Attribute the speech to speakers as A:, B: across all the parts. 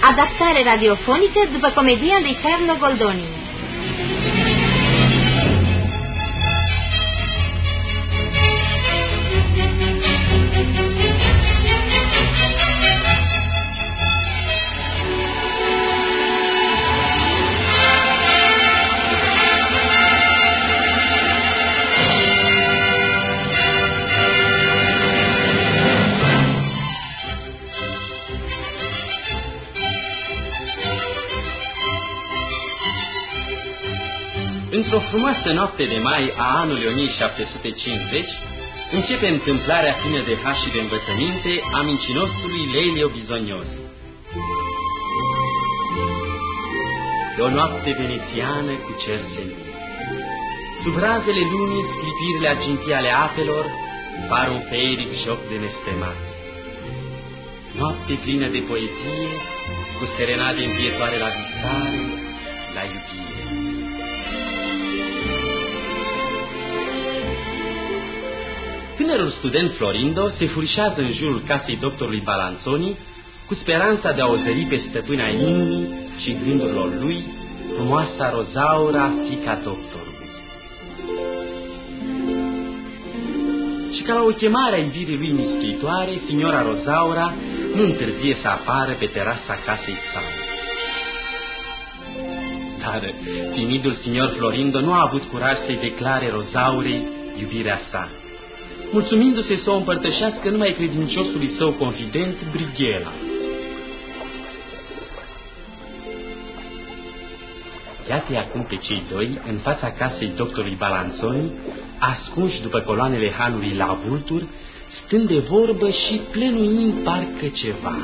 A: adaptare radiofonică după comedia lui Carlo Goldoni.
B: Într-o frumoasă noapte de mai a anului 1750, începe întâmplarea plină de har și de învățăminte a mincinosului Lelio Bisognosi. E o noapte venețiană cu cer senin. Sub razele lunii, sclipirile argintii ale apelor par un feeric joc de nestemat. Noapte plină de poezie, cu serenade învietoare la visare, la iubire. Tânărul student Florindo se furișează în jurul casei doctorului Balanzoni cu speranța de a o zări pe stăpâna inimii și gândurilor lui, frumoasa Rosaura, fiica doctorului. Și ca la o chemare a iubirii lui mistuitoare, signora Rosaura nu întârzie să apară pe terasa casei sale. Dar timidul signor Florindo nu a avut curaj să-i declare Rosaurei iubirea sa, mulțumindu-se să o împărtășească numai credinciosului său confident, Brighella. Iată-i acum pe cei doi în fața casei doctorului Balanzoni, ascunși după coloanele hanului la vulturi, stând de vorbă și plănuind parcă ceva.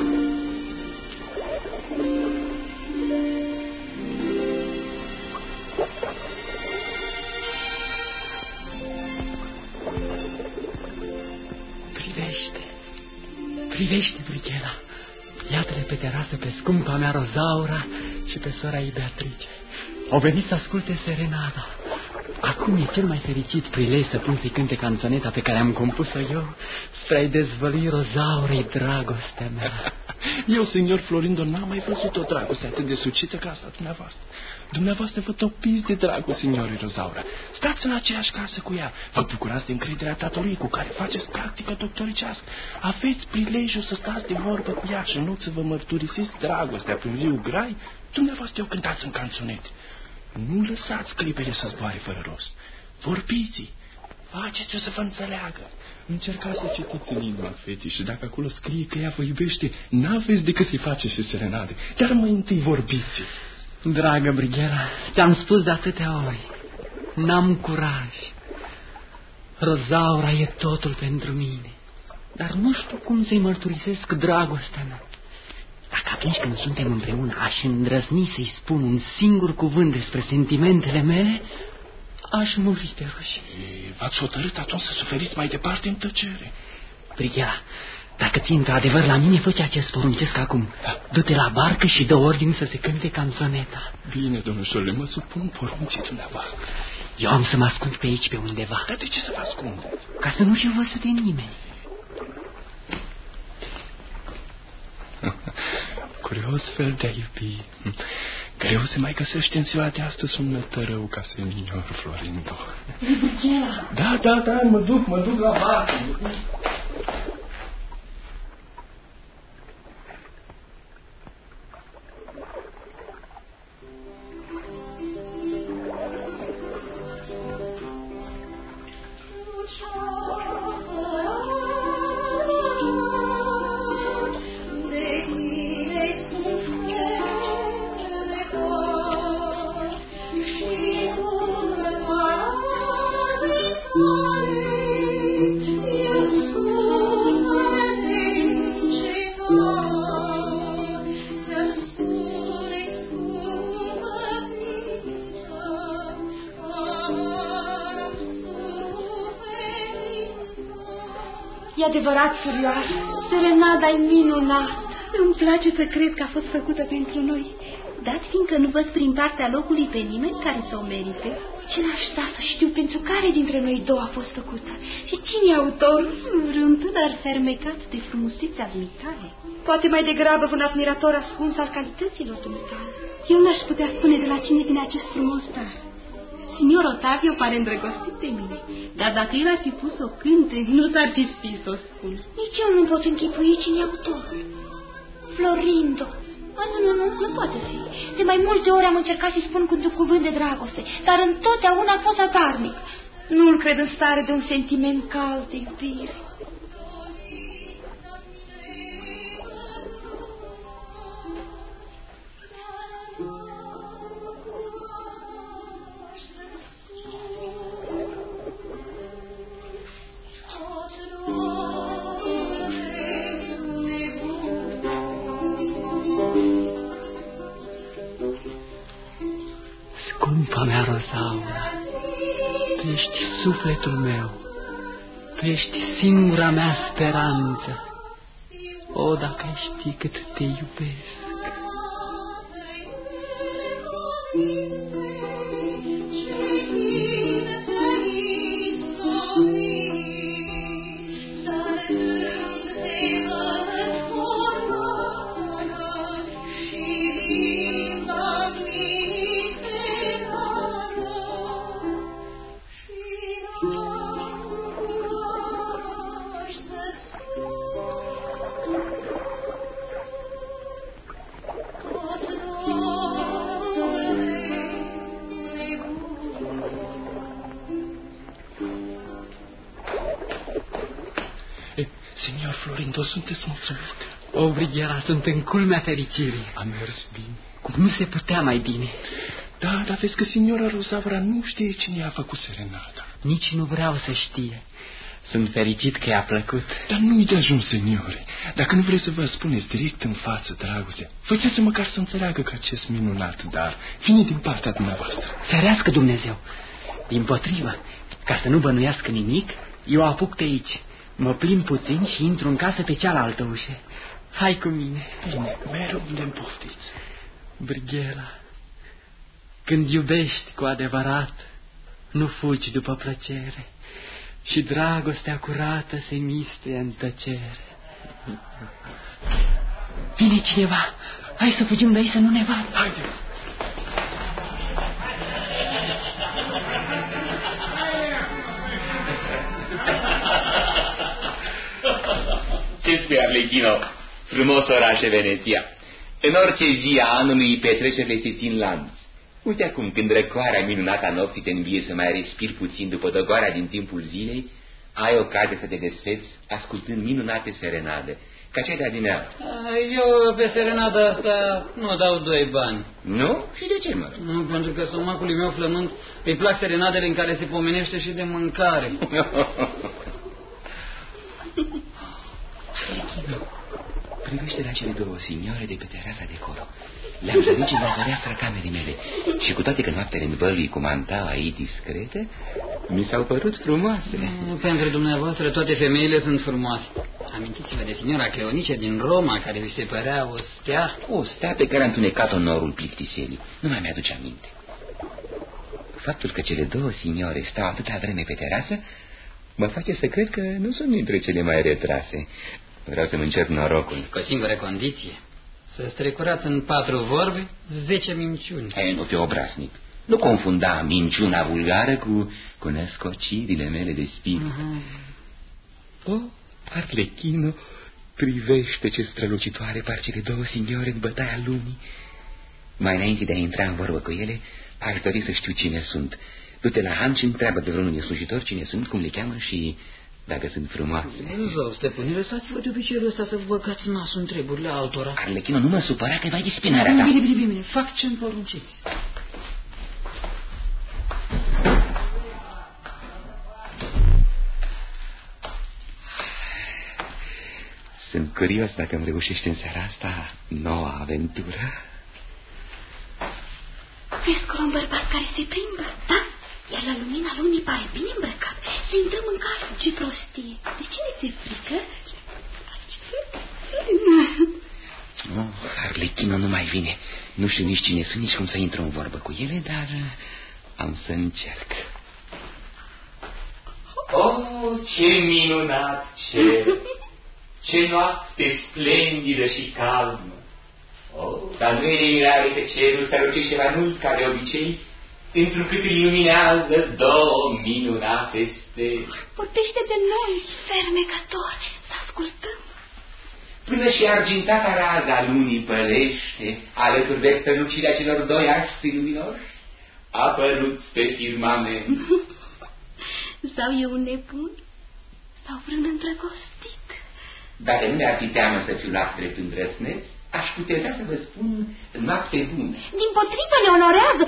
C: Privește, Brighella, iată-le pe terasă pe scumpa mea Rosaura și pe sora ei Beatrice. Au venit să asculte serenada. Acum e cel mai fericit prilej să pun să-i cânte canțoneta pe care am compus-o eu spre a-i dezvălui Rosaurei dragostea mea.
D: Eu, signor Florindo, n-am mai văzut o dragoste atât de sucită ca asta dumneavoastră. Dumneavoastră vă topiți de dragul signorii Rosaura. Stați în aceeași casă cu ea. Vă bucurați de încrederea tatălui cu care faceți practică doctoricească. Aveți prilejul să stați de vorbă cu ea și în loc să vă mărturisiți dragostea prin viu grai, dumneavoastră o cântați în canțonete. Nu lăsați clipele să zboare fără rost. Vorbiți-i. Faceți-o să vă înțeleagă. Încercați să citiți în inima fetii și dacă acolo scrie că ea vă iubește, n-aveți decât să-i faceți și serenade. Dar mai întâi vorbiți.
C: Dragă Brighella, ți-am spus de atâtea ori, n-am curaj. Rosaura e totul pentru mine, dar nu știu cum să-i mărturisesc dragostea mea. Dacă atunci când suntem împreună aș îndrăzni să-i spun un singur cuvânt despre sentimentele mele, aș muri de rușine.
D: V-ați hotărât atunci să suferiți mai departe în tăcere.
C: Brighella, dacă ții într-adevăr la mine, fă ceea ce-ți poruncesc acum. Da. Du-te la barcă și dă ordine să se cânte canțoneta.
D: Bine, domnișorule, mă supun poruncii dumneavoastră.
C: Eu am să mă ascund pe aici, pe undeva.
D: Dar de ce să vă ascundeți?
C: Ca să nu fiu văzut de nimeni.
D: Curios fel de a iubi. Greu se mai găsește în ziua de astăzi un mătărău ca senior Florindo.
C: Brighella.
D: Da, mă duc la barcă.
A: E adevărat, surioară, serenada-i minunată.
E: Îmi place să cred că a fost făcută pentru noi. dat, fiindcă nu văd prin partea locului pe nimeni care să o merite. Ce n-aș sta să știu pentru care dintre noi două a fost făcută și cine e autor? Vreun tânăr fermecat de frumusețea dumitale. Poate mai degrabă un admirator ascuns al calităților dumitale. Eu n-aș putea spune de la cine vine acest frumos dar. Signor Ottavio pare îndrăgostit de mine, dar dacă el ar fi pus o cânte, nu s-ar fi spus să o spun. Nici eu nu pot închipui cine e autorul. Florindo. Nu poate fi. De mai multe ori am încercat să-i spun cu un cuvânt de dragoste, dar întotdeauna a fost zadarnic. Nu-l cred în stare de un sentiment cald de iubire.
C: Scumpa mea Rosaura, tu ești sufletul meu, tu ești singura mea speranță. O, dacă ai ști cât te iubesc!
D: Signor Florindo, sunteți mulțumit?
C: O, Brighiera, sunt în culmea fericirii.
D: A mers bine.
C: Cum nu se putea mai bine.
D: Da, dar vezi că signora Rosaura nu știe cine a făcut serenada.
C: Nici nu vreau să știe. Sunt fericit că i-a plăcut.
D: Dar nu-i de ajuns, seniore. Dacă nu vreți să vă spuneți direct în față, dragoste, făceți măcar să înțeleagă că acest minunat dar vine din partea dumneavoastră.
C: Ferească Dumnezeu! Dimpotrivă, ca să nu bănuiască nimic, eu apuc de aici. Mă plimb puțin și intru în casă pe cealaltă ușă. Hai cu mine.
D: Bine, mereu unde-mi poftiți.
C: Brighela, când iubești cu adevărat, nu fugi după plăcere și dragostea curată se mistuie în tăcere. Vine cineva. Hai să fugim de aici să nu ne vadă.
D: Haide.
F: Ce spui, Arlecchino? Frumos oraș e Veneția. În orice zi a anului petrecerile se țin lanț. Uite acum, când răcoarea minunată a nopții te învie să mai respiri puțin după dogoarea din timpul zilei, ai ocazia să te desfeți ascultând minunate serenade, ca cea de adineauri.
B: Eu pe serenada asta nu dau 2 bani.
F: Nu? Și de ce, mă?
B: Nu, pentru că stomacului meu flământ îi plac serenadele în care se pomenește și de mâncare.
F: Privește la cele două signore de pe terasa de colo. Le-am zărit la fereastra camerei mele și cu toate că noaptele învălui cu mantaua ei discretă, mi s-au părut frumoase.
B: Pentru dumneavoastră toate femeile sunt frumoase. Amintiți-vă de signora Cleonice din Roma, care vi se părea o stea?
F: O stea pe care a întunecat-o norul plictiselii. Nu mai mi-aduce aminte. Faptul că cele două signore stau atâta vreme pe terasă mă face să cred că nu sunt dintre cele mai retrase. Vreau să-mi încerc norocul.
B: Cu o singură condiție. Să strecurați în 4 vorbe 10 minciuni.
F: Nu fi obraznic. Nu confunda minciuna vulgară cu născocirile mele de spirit. O, Arlecchino, privește ce strălucitoare par cele două signore în bătaia lunii. Mai înainte de a intra în vorbă cu ele, aș dori să știu cine sunt. Du-te la Han și întreabă de vreunul din slujitori cine sunt, cum le cheamă și dacă sunt frumoase.
B: Zău, stăpâne, lăsați-vă de obiceiul ăsta să vă băgați nasul în treburile altora.
F: Arlecchino, nu mă supăra că vai de spinarea ta.
B: Bine, fac ce-mi porunciți.
F: Sunt curios dacă îmi reușește în seara asta noua aventură.
E: Vezi că un bărbat care se plimbă, da? Iar la lumina lunii pare bine îmbrăcat. Să intrăm în casă. Ce prostie! De cine ți-e frică?
F: Arlecchino nu mai vine. Nu știu nici cine sunt, nici cum să intru în vorbă cu ele, dar am să încerc.
G: Oh, ce minunat cer! Ce noapte splendidă și calmă! Oh, dar nu e de mirare că cerul strălucește mai mult ca de obicei, pentru cât îl luminează două minunate stele.
E: Vorbește de noi, fermecător, să ascultăm.
G: Până și argintata raza lunii pălește, alături de strălucirea celor doi aștri luminoși, apăruți pe firmament.
E: Sau e un nebun, sau vreun îndrăgostit.
G: Dacă nu mi-ar fi teamă să fiu la drept îndrăsneț, aș putea să vă spun noapte bună.
E: Dimpotrivă ne onorează.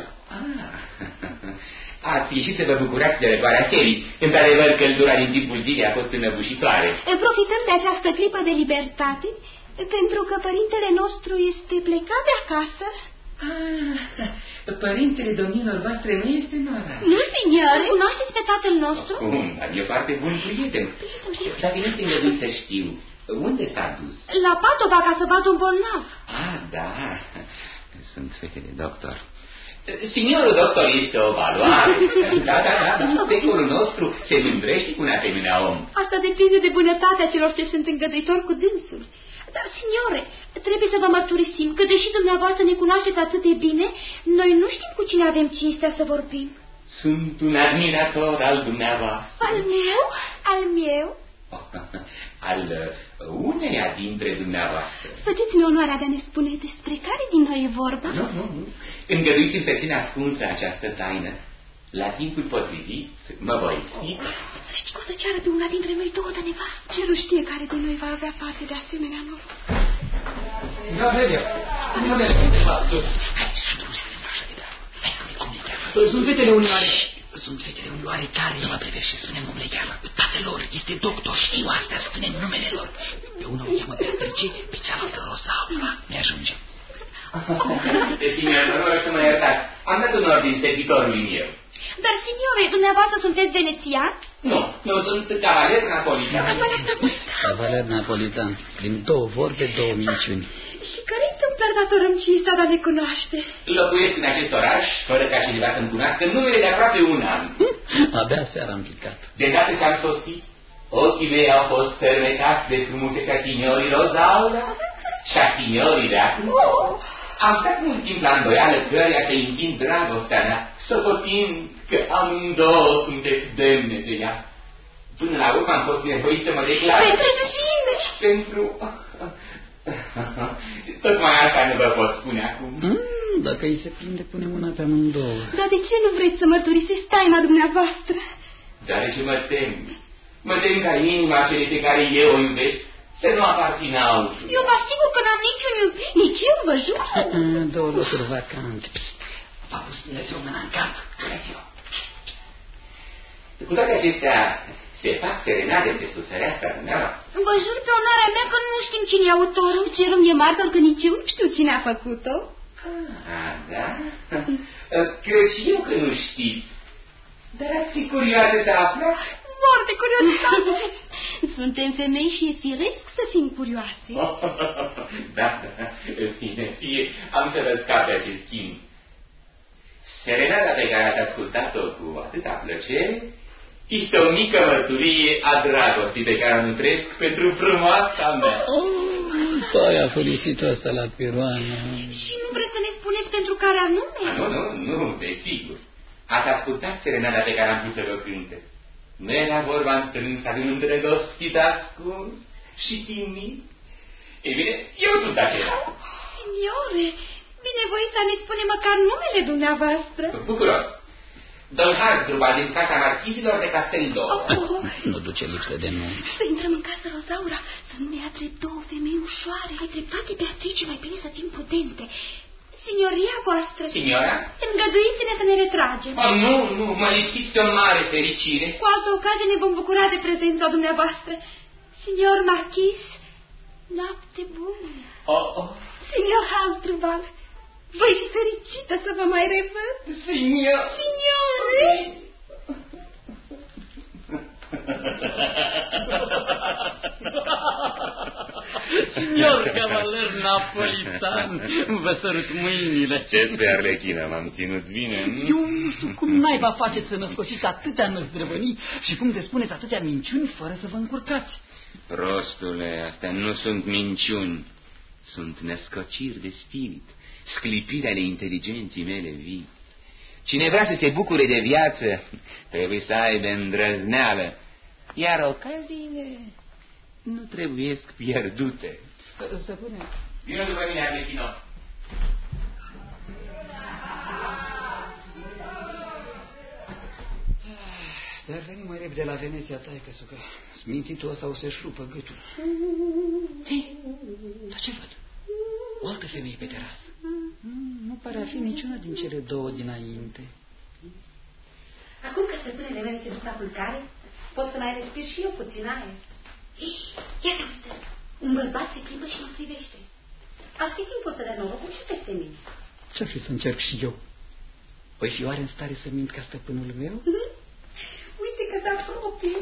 G: Ați ieșit să vă bucurați de răcoarea serii. Într-adevăr, căldura din timpul zilei a fost înăbușitoare.
E: Profităm de această clipă de libertate, pentru că părintele nostru este plecat de acasă.
G: Părintele domnilor voastre nu este în oraș.
E: Nu, signore, cunoașteți pe tatăl nostru?
G: Cum? Dar e foarte bun prieten. Dacă nu este îngăduit să știu, unde s-a dus?
E: La Padova, ca să vadă un bolnav.
G: Da. Sunt fete de doctor. Signorul doctor este o valoare. Da. Secolul nostru se mândrește cu un asemenea om.
E: Asta depinde de bunătatea celor ce sunt îngăduitori cu dânsul. Dar, signore, trebuie să vă mărturisim că, deși dumneavoastră ne cunoașteți atât de bine, noi nu știm cu cine avem cinstea să vorbim.
G: Sunt un admirator al dumneavoastră.
E: Al meu? Al meu?
G: Al uneia dintre dumneavoastră.
E: Faceți-mi onoarea de a ne spune despre care din noi e vorba.
G: Nu. Îngăduiți-mi să țin ascunsă această taină. La timpul potrivit mă voi explica.
E: Să știi că o să ceară pe una dintre noi două de nevastă. Cerul știe care din noi va avea parte de asemenea noroc.
C: Sunt fetele unioare.
F: Sunt fetele unioare care mă privește și spune-mi cum le cheamă. Tatălor este doctor, știu asta, spune-mi numele lor. Pe una o cheamă Beatrice, pe cealaltă Rosaura. Mi-ajunge.
G: Signor, vă rog să mă iertați. Am dat un ordin servitorului meu.
E: Dar, signore, dumneavoastră sunteți venețian?
G: Nu, sunt cavaler napolitan.
F: Cavaler napolitan, prin două vorbe, două minciuni.
E: Și care-i tâmplar datorăm cinsta de a ne cunoaște?
G: Locuiesc în acest oraș, fără ca cineva să-mi cunoască numele de aproape un an.
F: Abia seara am picat.
G: De dată ce-am sosit, ochii mei au fost fermecați de frumusețea signorii Rosaura și a signorii de acum. Am stat mult timp la îndoială căreia să închin dragostea mea, socotind că amândouă sunteți demne de ea. Până la urmă am fost nevoit să mă declar.
E: Pentru cine?
G: Pentru... Tocmai asta nu vă pot spune acum.
F: Dacă îi se prinde, pune mâna pe amândouă.
E: Dar de ce nu vreți să mărturisiți taina dumneavoastră?
G: Deoarece mă tem. Mă tem ca inima celei pe care eu o iubesc să nu aparțină altul.
E: Eu vă asigur că n-am niciun iubit. Nici eu, vă jur.
F: Două locuri vacante. V-a pus Dumnezeu mâna în cap.
G: Cu toate acestea, se fac serenade de suferească dumneavoastră.
E: Vă jur pe onoarea mea că nu știm cine e autorul. Cerul e martor că nici eu nu știu cine a făcut-o.
G: Da? Cred și eu că nu știți. Dar ați fi curioase să aflați?
E: Foarte curiozitate. Suntem femei și e firesc să fim curioase.
G: Da, bine, fie, am să vă scape acest schimb. Serenada pe care ați ascultat-o cu atâta plăcere este o mică mărturie a dragostii pe care o nutresc pentru frumoasa mea.
F: Păi, a furisitul ăsta la piroană.
E: Și nu vreți să ne spuneți pentru care anume?
G: Nu, desigur. Ați ascultat serenada pe care am pus să vă cânte. Nu era vorba întrânsa de un îndrăgostit ascuns și timid. Ei bine, eu sunt acela.
E: Signore, binevoiți a ne spune măcar numele dumneavoastră.
G: Bucuros. Domn Hasdrubal din casa marchizilor de Casteldo.
F: Nu duce lipsă de nume.
E: Să intrăm în casa Rosaura, să nu ne ia drept două femei ușoare. Ai dreptate, Beatrice, mai bine să fim prudente. Signoria voastră.
G: Signora?
E: Îngăduiți-ne să ne retragem.
G: Nu, mă lipsiți de o mare fericire.
E: Cu altă ocazie ne vom bucura de prezența dumneavoastră. Signor Marchis, noapte bună. Signor Hasdrubal, voi fi fericită să vă mai revăd.
G: Signor.
C: Signor cavaler napolitan, vă sărut mâinile.
F: Ce spui, Arlechină, m-am ținut bine?
C: Eu nu știu cum naiba faceți să născociți atâtea năzdrăvănii și cum te spuneți atâtea minciuni fără să vă încurcați.
F: Prostule, astea nu sunt minciuni, sunt născociri de spirit, sclipiri ale inteligenței mele vii. Cine vrea să se bucure de viață, trebuie să aibă îndrăzneală, iar ocaziile nu trebuiesc pierdute.
C: Stăpâne.
G: Vină după mine, Arlechină.
C: Dar veni mai repede la Veneția, taică-su, că smintitul ăsta o să-și rupă gâtul. Hei, dar ce văd? O altă femeie pe terasă. Nu pare a fi niciuna din cele două dinainte.
E: Acum că stăpânele mele se duc la culcare, pot să mai respir și eu puțin aer. Ei, ia te uită! Un bărbat se plimbă și mă privește. Ar fi timpul să dea norocul și peste mine.
C: Ce-ar fi să încerc și eu? Voi fi oare în stare să mint ca stăpânul meu?
E: Uite că se apropie.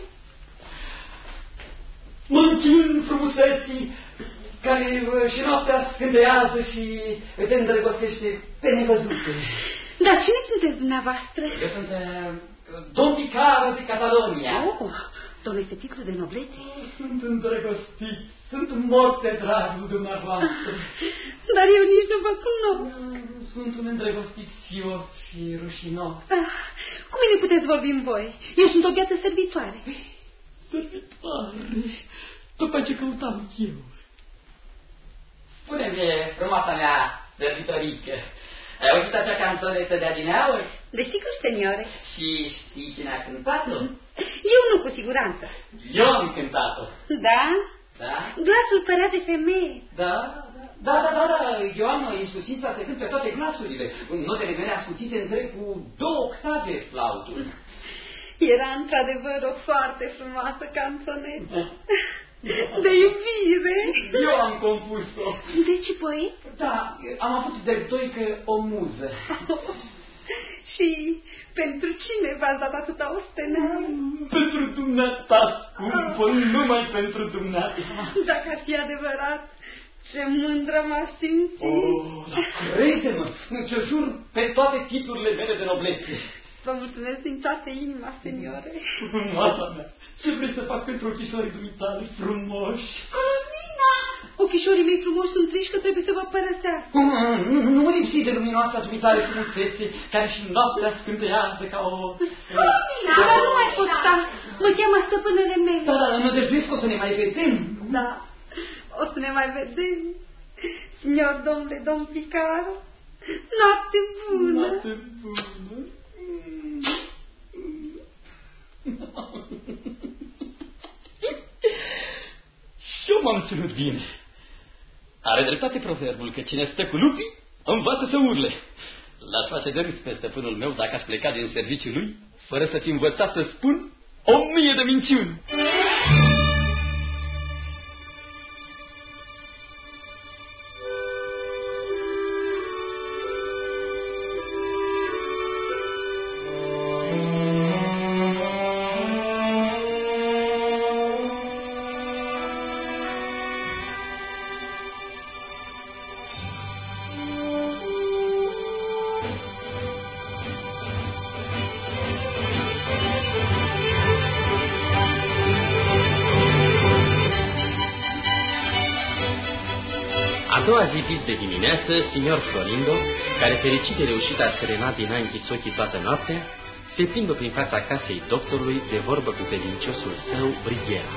C: Mă închin frumuseții care și noaptea scânteiază și te îndrăgostește pe nevăzute.
E: Dar cine sunteți dumneavoastră?
C: Eu sunt Don Picaro de Catalonia.
E: Oh, domnul este titlu de noblețe.
C: Sunt îndrăgostit, sunt mort de dragul dumneavoastră.
E: Dar eu nici nu vă cunosc.
C: Sunt un îndrăgostit sios și rușinos.
E: Cu mine puteți vorbi în voi. Eu sunt o biată servitoare.
C: Servitoare? După ce căutam eu. Spune-mi, frumoasa mea servitorică, ai auzit acea canțonetă de adineauri?
E: Desigur, seniore.
C: Și știi cine a cântat-o?
E: Eu nu, cu siguranță.
C: Eu am cântat-o.
E: Da?
C: Da?
E: Glasul părea de femeie.
C: Da. Eu am iscusința să cânt pe toate glasurile. Notele mele ascuțite întreg cu 2 octave flautul.
E: Era într-adevăr o foarte frumoasă canțonetă. De iubire.
C: Eu am compus-o.
E: Deci poet?
C: Da, am avut de doică o muză.
E: Și pentru cine v-ați dat atâta ostenel?
C: Pentru dumneata, scumpă, numai pentru dumneata.
E: Dacă ar fi adevărat, ce mândră m-aș simți.
C: Dar crede-mă, ce jur pe toate titlurile mele de noblețe.
E: Vă mulțumesc din toată inima, seniore.
C: Frumoasa mea, ce vrei să fac pentru ochișorii dumitale frumoși?
E: Carolina! Ochișorii mei frumoși sunt triși că trebuie să vă părăsească.
C: Nu lipsi de luminoasa dumitale frumusețe, care și noaptea scânteiază ca o...
E: Carolina! Dar nu mai pot sta, mă cheamă stăpânele mele.
C: Da, mă dăjduiesc că o să ne mai vedem.
E: Da, o să ne mai vedem. Signor domnule, domn Picaro, noapte bună.
C: Noapte bună. Și eu m-am ținut bine. Are dreptate proverbul că cine stă cu lupii învață să urle. L-aș face de râs pe stăpânul meu dacă aș pleca din serviciul lui fără să fi învățat să spun 1000 de minciuni.
B: A doua zi vis de dimineață, signor Florindo, care fericit de reușita serenadei n-a închis ochii toată noaptea, se plimbă prin fața casei doctorului de vorbă cu credinciosul său, Brighiera.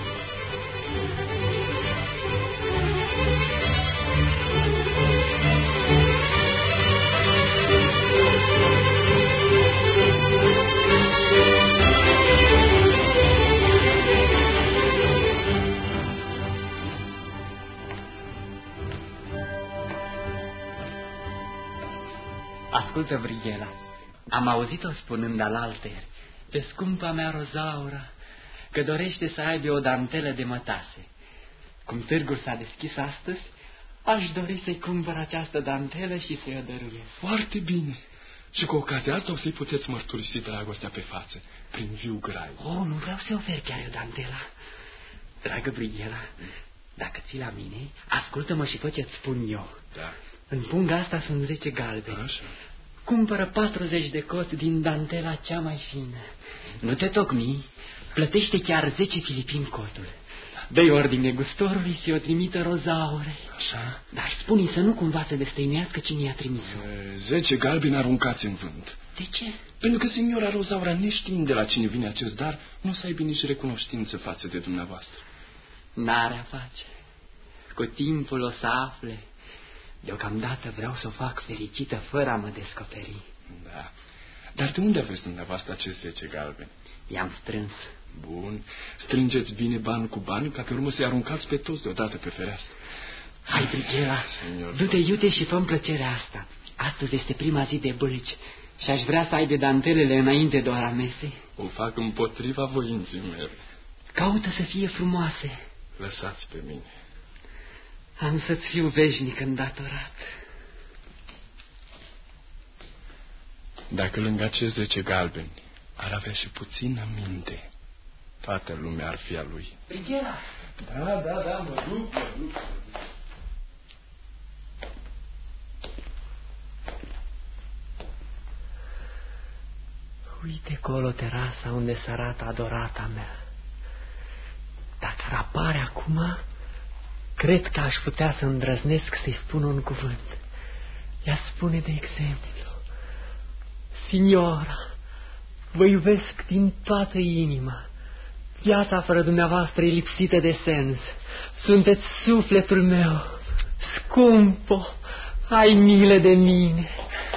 C: Ascultă, Brighela, am auzit-o spunând alaltăieri, pe scumpa mea Rozaura, că dorește să aibă o dantelă de mătase. Cum târgul s-a deschis astăzi, aș dori să-i cumpăr această dantelă și să-i o dăruiesc.
D: Foarte bine. Și cu ocazia asta o să-i puteți mărturisi dragostea pe față, prin viu grai.
C: Oh, nu vreau să ofer chiar eu dantela. Dragă Brighela, dacă ții la mine, ascultă-mă și fă ce-ți spun eu.
D: Da.
C: În punga asta sunt 10 galbeni.
D: Așa.
C: Cumpără 40 de cot din dantela cea mai fină. Nu te tocmi, plătește chiar 10 filipini cotul. Dă-i ordine gustorului să o trimită Rozaure.
D: Așa.
C: Dar spune-i să nu cumva să destăinuiască cine i-a trimis-o.
D: 10 galbeni aruncați în vânt.
C: De ce?
D: Pentru că signora Rozaura, neștiind de la cine vine acest dar, nu o să aibă nici recunoștință față de dumneavoastră.
C: N-are a face. Cu timpul o să afle. Deocamdată vreau să o fac fericită fără a mă descoperi.
D: Da. Dar de unde aveți dumneavoastră acest 10 galbeni?
C: I-am strâns.
D: Bun. Strângeți bine bani cu bani, ca pe urmă să-i aruncați pe toți deodată pe fereastră.
C: Hai, Brighela, du-te iute și fă-mi plăcerea asta. Astăzi este prima zi de bălci și aș vrea să aibă dantelele înainte de ora mesei.
D: O fac împotriva voinței mele.
C: Caută să fie frumoase.
D: Lăsați pe mine.
C: Am să-ți fiu veșnic îndatorat.
D: Dacă lângă acești 10 galbeni ar avea și puțină minte, toată lumea ar fi a lui.
C: Brighela!
D: Da, mă duc.
C: Uite colo terasa unde se arată adorata mea. Dacă ar apare acum, cred că aș putea să îndrăznesc să-i spun un cuvânt. Ea spune, de exemplu: Signora, vă iubesc din toată inima. Viața fără dumneavoastră e lipsită de sens. Sunteți sufletul meu. Scumpo, ai milă de mine.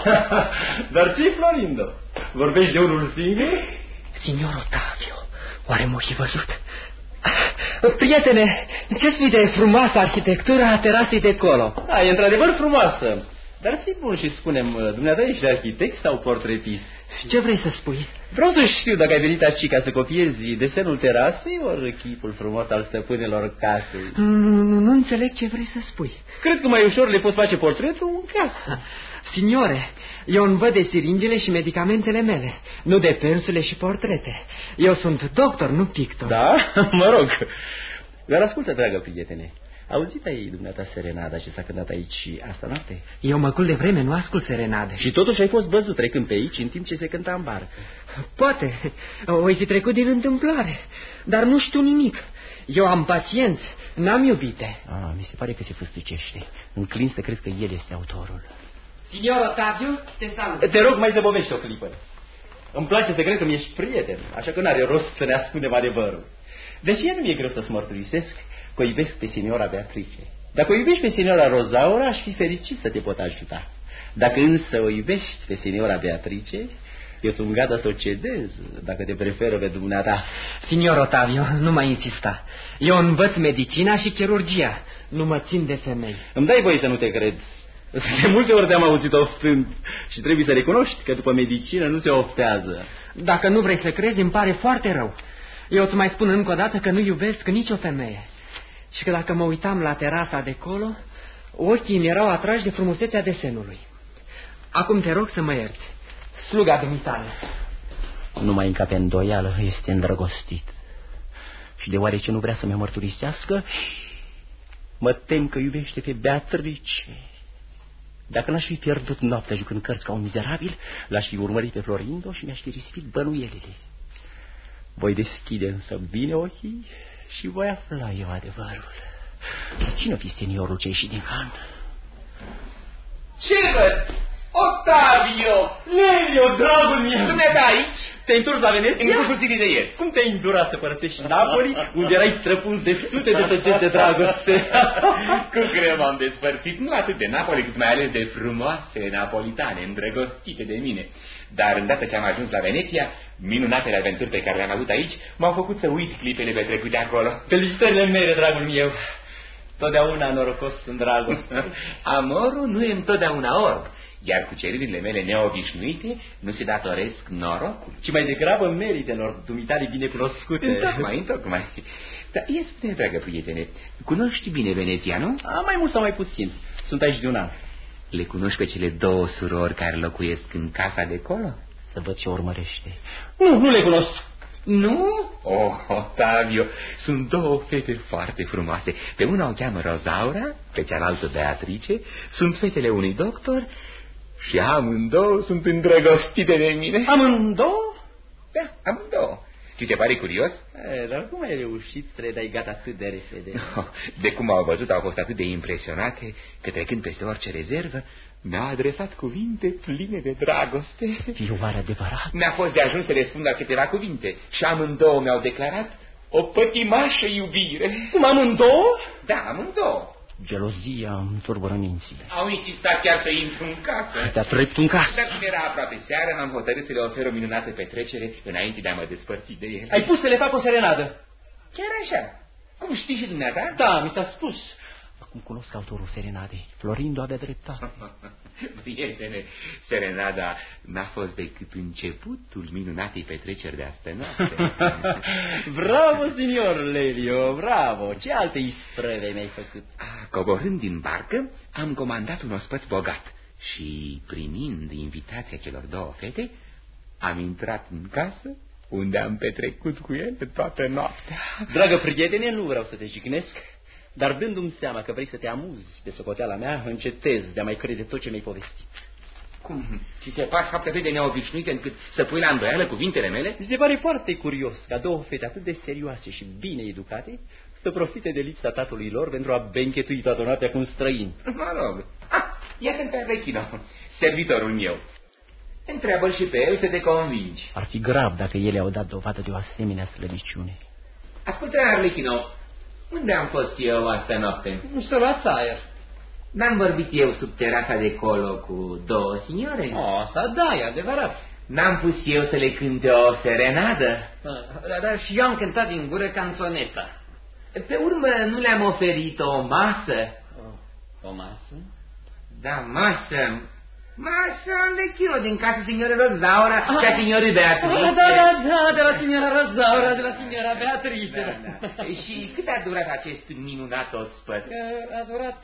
H: Dar ce-i, Florindo? Vorbești de unul singur?
C: Signor Ottavio, oare m-o fi văzut? Prietene, ce spui de frumoasă arhitectura a terasei de colo?
H: E într-adevăr frumoasă. Dar fi bun și spune-mi, dumneata ești arhitect sau portretist?
C: Ce vrei să spui?
H: Vreau să știu dacă ai venit aici ca să copiezi desenul terasei ori chipul frumos al stăpânilor casei.
C: Nu înțeleg ce vrei să spui.
H: Cred că mai ușor le poți face portretul în casă.
C: Signore, eu îmi văd de siringele și medicamentele mele, nu de pensule și portrete. Eu sunt doctor, nu pictor.
H: Da? Mă rog. Dar ascultă, dragă prietene, auzit ai dumneata serenada ce s-a cântat aici asta noapte?
C: Eu mă culc de vreme, nu ascult serenade.
H: Și totuși ai fost văzut trecând pe aici în timp ce se cânta în barcă.
C: Poate, o fi trecut din întâmplare, dar nu știu nimic. Eu am pacienți, n-am iubite.
H: Mi se pare că se fâsticește. Înclin să cred că el este autorul.
C: Signor Ottavio, te salut.
H: Te rog, mai zăbovește o clipă. Îmi place să cred că mi-ești prieten, așa că n-are rost să ne ascundem adevărul. Deși nu mi-e greu să-ți mărturisesc că o iubesc pe signora Beatrice. Dacă o iubești pe signora Rozaura, aș fi fericit să te pot ajuta. Dacă însă o iubești pe signora Beatrice, eu sunt gata să o cedez, dacă te preferă pe dumneata.
C: Signor Ottavio, nu mai insista. Eu învăț medicina și chirurgia. Nu mă țin de femei.
H: Îmi dai voie să nu te cred. De multe ori te-am auzit oftând și trebuie să recunoști că după medicină nu se oftează.
C: Dacă nu vrei să crezi, îmi pare foarte rău. Eu îți mai spun încă o dată că nu iubesc nicio femeie. Și că dacă mă uitam la terasa de colo, ochii mi erau atrași de frumusețea desenului. Acum te rog să mă ierți. Sluga dumitale.
H: Nu mai încape îndoială, este îndrăgostit. Și deoarece nu vrea să-mi mărturisească, mă tem că iubește pe Beatrice. Dacă n-aș fi pierdut noaptea jucând cărți ca un mizerabil, l-aș fi urmărit pe Florindo și mi-aș fi risipit bănuielile. Voi deschide însă bine ochii și voi afla eu adevărul. Cine-o fi seniorul ce ieși din han?
G: Silver! Ottavio!
H: Lelio, dragul meu!
G: Dumneata aici?
H: Te-ai întors la Veneția?
G: În cursul zilei de ieri.
H: Cum te-ai îndurat să părăsești Napoli, unde erai străpuns de sute de săgeți de dragoste?
G: Cu greu m-am despărțit, nu atât de Napoli, cât mai ales de frumoase napolitane, îndrăgostite de mine. Dar îndată ce am ajuns la Veneția, minunatele aventuri pe care le-am avut aici m-au făcut să uit clipele petrecute acolo.
H: Felicitările mele, dragul meu! Totdeauna norocos în dragoste.
G: Amorul nu e întotdeauna orb, iar cuceririle mele neobișnuite nu se datoresc norocul,
H: ci mai degrabă meritelor dumitale bine cunoscute.
G: Întocmai. Dar este, dragă prietene, cunoști bine Veneția, nu?
H: Mai mult sau mai puțin. Sunt aici de un an.
F: Le cunoști pe cele două surori care locuiesc în casa de colo?
H: Să văd ce urmărește.
C: Nu le cunosc.
F: Nu? Oh, Otavio, sunt două fete foarte frumoase. Pe una o cheamă Rosaura, pe cealaltă Beatrice. Sunt fetele unui doctor și amândouă sunt îndrăgostite de mine.
C: Amândouă?
F: Da, amândouă. Ți te pare curios?
H: Dar cum ai reușit să le dai gata atât de repede?
F: De cum au văzut, au fost atât de impresionate că, trecând peste orice rezervă, mi-au adresat cuvinte pline de dragoste.
H: E oare adevărat?
F: Mi-a fost de ajuns să le spun doar câteva cuvinte și amândouă mi-au declarat o pătimașă iubire.
C: Cum, amândouă?
F: Da, amândouă.
H: Gelozia îmi turbură mințile.
F: Au insistat chiar să intru în casă.
H: Te-a trept în casă.
F: Dar cum era aproape seara, m-am hotărât să le ofer o minunată petrecere înainte de a mă despărți de ele.
C: Ai pus să le fac o serenadă?
F: Chiar așa. Cum știi și dumneata?
C: Da, mi s-a spus.
H: Acum cunosc autorul serenadei. Florindo avea dreptate.
F: Prietene, serenada n-a fost decât începutul minunatei petreceri de astă noapte.
H: Bravo, signor Lelio, bravo. Ce alte isprăve mi-ai făcut?
F: Coborând din barcă, am comandat un ospăț bogat și, primind invitația celor două fete, am intrat în casă, unde am petrecut cu ele toată noaptea.
H: Dragă prietene, nu vreau să te jignesc, dar dându-mi seama că vrei să te amuzi pe socoteala mea, încetez de a mai crede tot ce mi-ai povestit.
F: Cum? Ți se par fapte atât de neobișnuite încât să pui la îndoială cuvintele mele?
H: Mi se pare foarte curios ca două fete atât de serioase și bine educate să profite de lipsa tatălui lor pentru a benchetui toată noaptea cu un străin.
F: Mă rog. Iată-l pe Arlechino, servitorul meu. Întreabă-l și pe el să te convingi.
H: Ar fi grav dacă ele au dat dovadă de o asemenea slăbiciune.
F: Ascultă, Arlechino, unde am fost eu astă noapte?
C: Să luați aer.
F: N-am vorbit eu sub terasa de colo cu două signore?
C: Asta da, e adevărat.
F: N-am pus eu să le cânte o serenadă?
C: Dar și eu am cântat din gură canțoneta.
F: Pe urmă nu le-am oferit o masă?
C: O masă?
F: Da, masă. Masă Arlechino din casa signorelor Rosaura și a signorii Beatrice.
C: Da, de la signora Rosaura, de la signora Beatrice.
F: Da. Și cât a durat acest minunat ospăț?
C: A durat...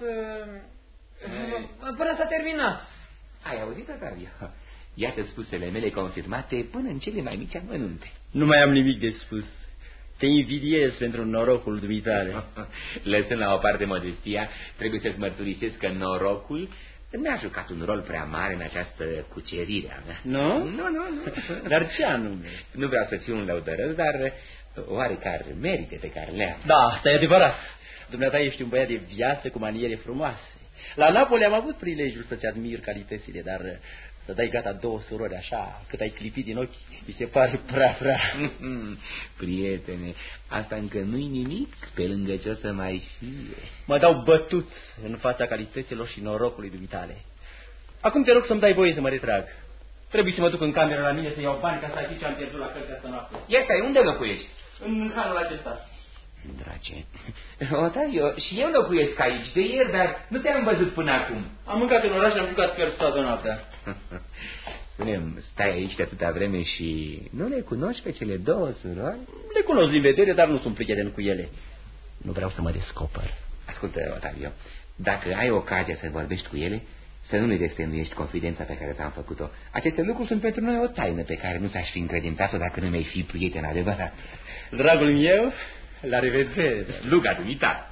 C: până s-a terminat.
F: Ai auzit, Otavio? Iată spusele mele confirmate până în cele mai mici amănunte.
H: Nu mai am nimic de spus. Te invidiez pentru norocul dumitale.
F: Lăsând la o parte modestia, trebuie să-ți mărturisesc că norocul n-a jucat un rol prea mare în această cucerire a mea.
H: Nu?
F: Nu.
H: Dar ce anume?
F: Nu vreau să fiu un lăudăros, dar oarecare merite pe care le am.
H: Da, asta e adevărat. Dumneata ești un băiat de viață cu maniere frumoase. La Napoli am avut prilejul să-ți admir calitățile, dar să dai gata două surori așa, cât ai clipit din ochi, mi se pare prea.
F: Prietene, asta încă nu-i nimic pe lângă ce o să mai fie.
H: Mă dau bătut în fața calităților și norocului dumitale. Acum te rog să-mi dai voie să mă retrag. Trebuie să mă duc în cameră la mine să iau bani ca să ai ce am pierdut la cărți asta noapte.
F: Ia stai, unde locuiești?
H: În halul acesta.
F: Drage, Otavio, și eu locuiesc aici de ieri, dar nu te-am văzut până acum.
H: Am mâncat în oraș și am jucat cărți toată noaptea.
F: Spune-mi, stai aici de atâta vreme și nu le cunoști pe cele două surori?
H: Le cunosc din vedere, dar nu sunt prieten cu ele. Nu vreau să mă descoper.
F: Ascultă, Otavio, dacă ai ocazia să vorbești cu ele, să nu le destăinuiești confidența pe care ți-am făcut-o. Aceste lucruri sunt pentru noi o taină pe care nu ți-aș fi încredințat-o dacă nu mi-ai fi prieten adevărat.
H: Dragul meu, la revedere.
F: Sluga dumitale.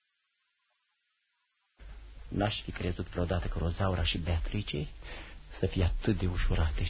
H: N-aș fi crezut vreodată că Rosaura și Beatrice să fie atât de ușurate.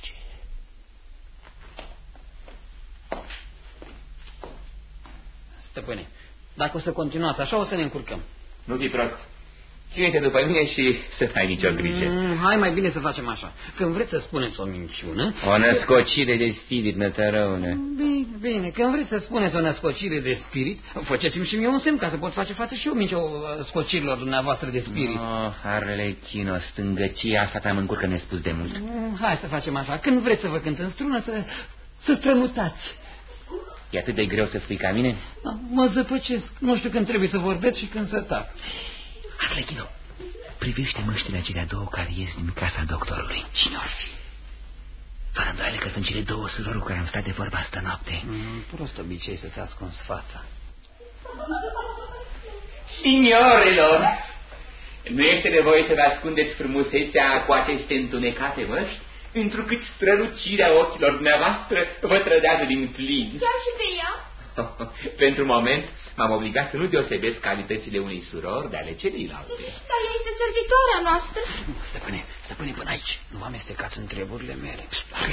C: Stăpâne, dacă o să continuați așa, o să ne încurcăm.
F: Nu fi prost. Ține-te după mine și să n-ai nicio grijă.
C: Hai, mai bine să facem așa. Când vreți să spuneți o minciună...
F: O născocire de spirit, nătărăune.
C: Bine, când vreți să spuneți o născocire de spirit, faceți-mi și mie un semn ca să pot face față și eu scocirilor dumneavoastră de spirit.
F: Arlechino, stângăcia asta te-am încurcă nespus de mult.
C: Hai să facem așa. Când vreți să vă cânt în strună, să strămutați.
F: E atât de greu să spui ca mine?
C: Mă zăpăcesc. Nu știu când trebuie să vorbesc și când să tac.
F: Arlechino, privește măștile acelea două care ies din casa doctorului. Cine or fi? Fără îndoială că sunt cele două surori cu care am stat de vorba astă noapte.
C: Prost obicei să-ți ascunzi fața.
F: Signorilor,
G: Nu este nevoie să vă ascundeți frumusețea cu aceste întunecate măști, întrucât strălucirea ochilor dumneavoastră vă trădează din plin.
E: Chiar și pe ea?
G: Pentru moment m-am obligat să nu deosebesc calitățile unei surori de ale celeilalte.
E: Dar ea este servitoarea noastră.
C: Stăpâne, până aici. Nu vă amestecați în treburile mele.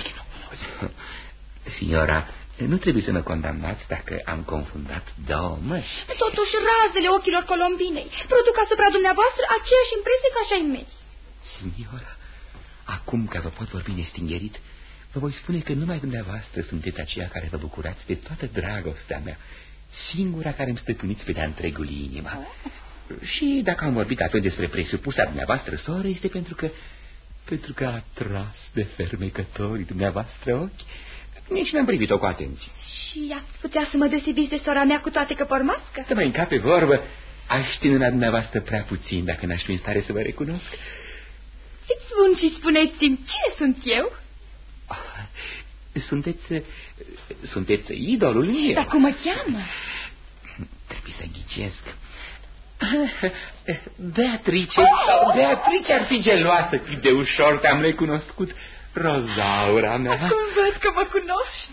F: Signora, nu trebuie să mă condamnați dacă am confundat două măști.
E: Totuși, razele ochilor Colombinei produc asupra dumneavoastră aceeași impresie ca și ai mei.
F: Signora, acum că vă pot vorbi nestingerit, vă voi spune că numai dumneavoastră sunteți aceea care vă bucurați de toată dragostea mea, singura care îmi stăpâniți pe de-a întregul inima. Și dacă am vorbit apoi despre presupusa dumneavoastră soră, este pentru că a tras de fermecătorii dumneavoastră ochi. Nici n-am privit-o cu atenție.
E: Și ați putea să mă deosebiți de sora mea cu toate că pormască?
F: Să mă încape vorbă, aș ține la dumneavoastră prea puțin dacă n-aș fi în stare să vă recunosc.
E: Fiți bun și spuneți-mi, cine sunt eu?
F: Sunteți idolul meu.
E: Dar cum mă cheamă?
F: Trebuie să ghicesc. Beatrice, Beatrice ar fi geloasă cât de ușor te-am recunoscut. Rozaura mea.
E: Acum văd că mă cunoști.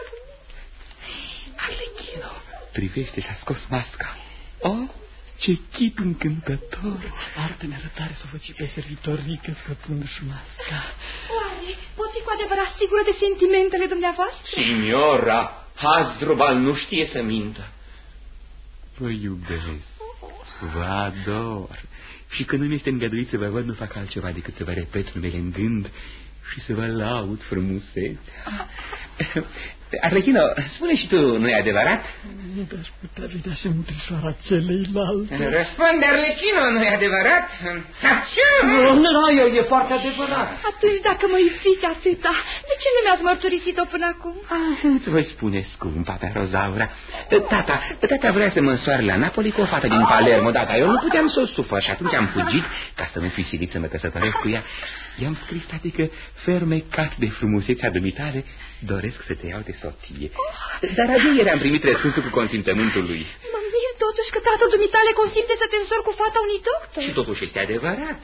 F: Arlechino, privește, și-a scos masca. Oh, ce chip încântător.
C: Artă-ne arătare să o faci pe servitorică scoțându-și masca.
E: Oare poți fi cu adevărat sigură de sentimentele dumneavoastră?
G: Signora, Hasdrubal nu știe să mintă.
F: Vă iubesc, vă ador. Și când nu-mi este îngăduit să vă văd, nu fac altceva decât să vă repet numele în gând și să vă laud frumusețea. Arlechino, spune și tu, nu-i adevărat?
C: Nu te-aș putea vedea și mântrișoara celeilalte.
G: Răspunde, Arlechino, nu-i adevărat?
C: Nu, e foarte adevărat.
E: Atunci, dacă mă iubiți atâta, de ce nu mi-ați mărturisit-o până acum?
F: Îți voi spune, scumpa mea Rozaura. Tata vrea să mă însoare la Napoli cu o fată din Palermo, dar eu nu puteam să o sufăr și atunci am fugit ca să nu fi silit să mă căsătoresc cu ea. I-am scris, tati, că fermecat de frumusețea dumitale doresc să te iau de soție. Dar adio ieri am primit răspunsul cu consimțământul lui.
E: Mă mir totuși că tatăl dumitale consimte să te însori cu fata unui doctor.
F: Și totuși este adevărat.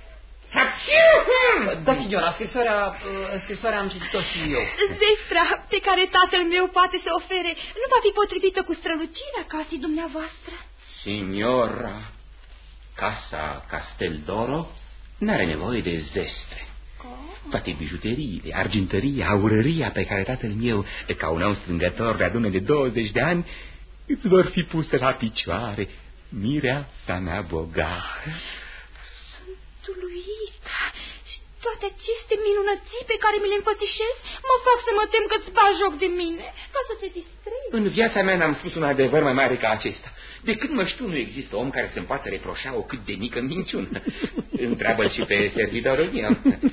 C: Da, signora, scrisoarea am citit-o și eu.
E: Zestrea pe care tatăl meu poate să ofere nu va fi potrivită cu strălucirea casei dumneavoastră.
F: Signora, casa Casteldoro n-are nevoie de zestre. Toate bijuteriile, argintăria, aurăria pe care tatăl meu, ca un om strângător de adună de 20 de ani, îți vor fi puse la picioare, mireasa mea bogată.
E: Sunt uluită și toate aceste minunății pe care mi le înfățișez mă fac să mă tem că-ți bagi joc de mine, ca să te distrezi.
F: În viața mea n-am spus un adevăr mai mare ca acesta. De cât mă știu, nu există om care să-mi poată reproșa o cât de mică minciună. Întreabă-l și pe servitorul meu.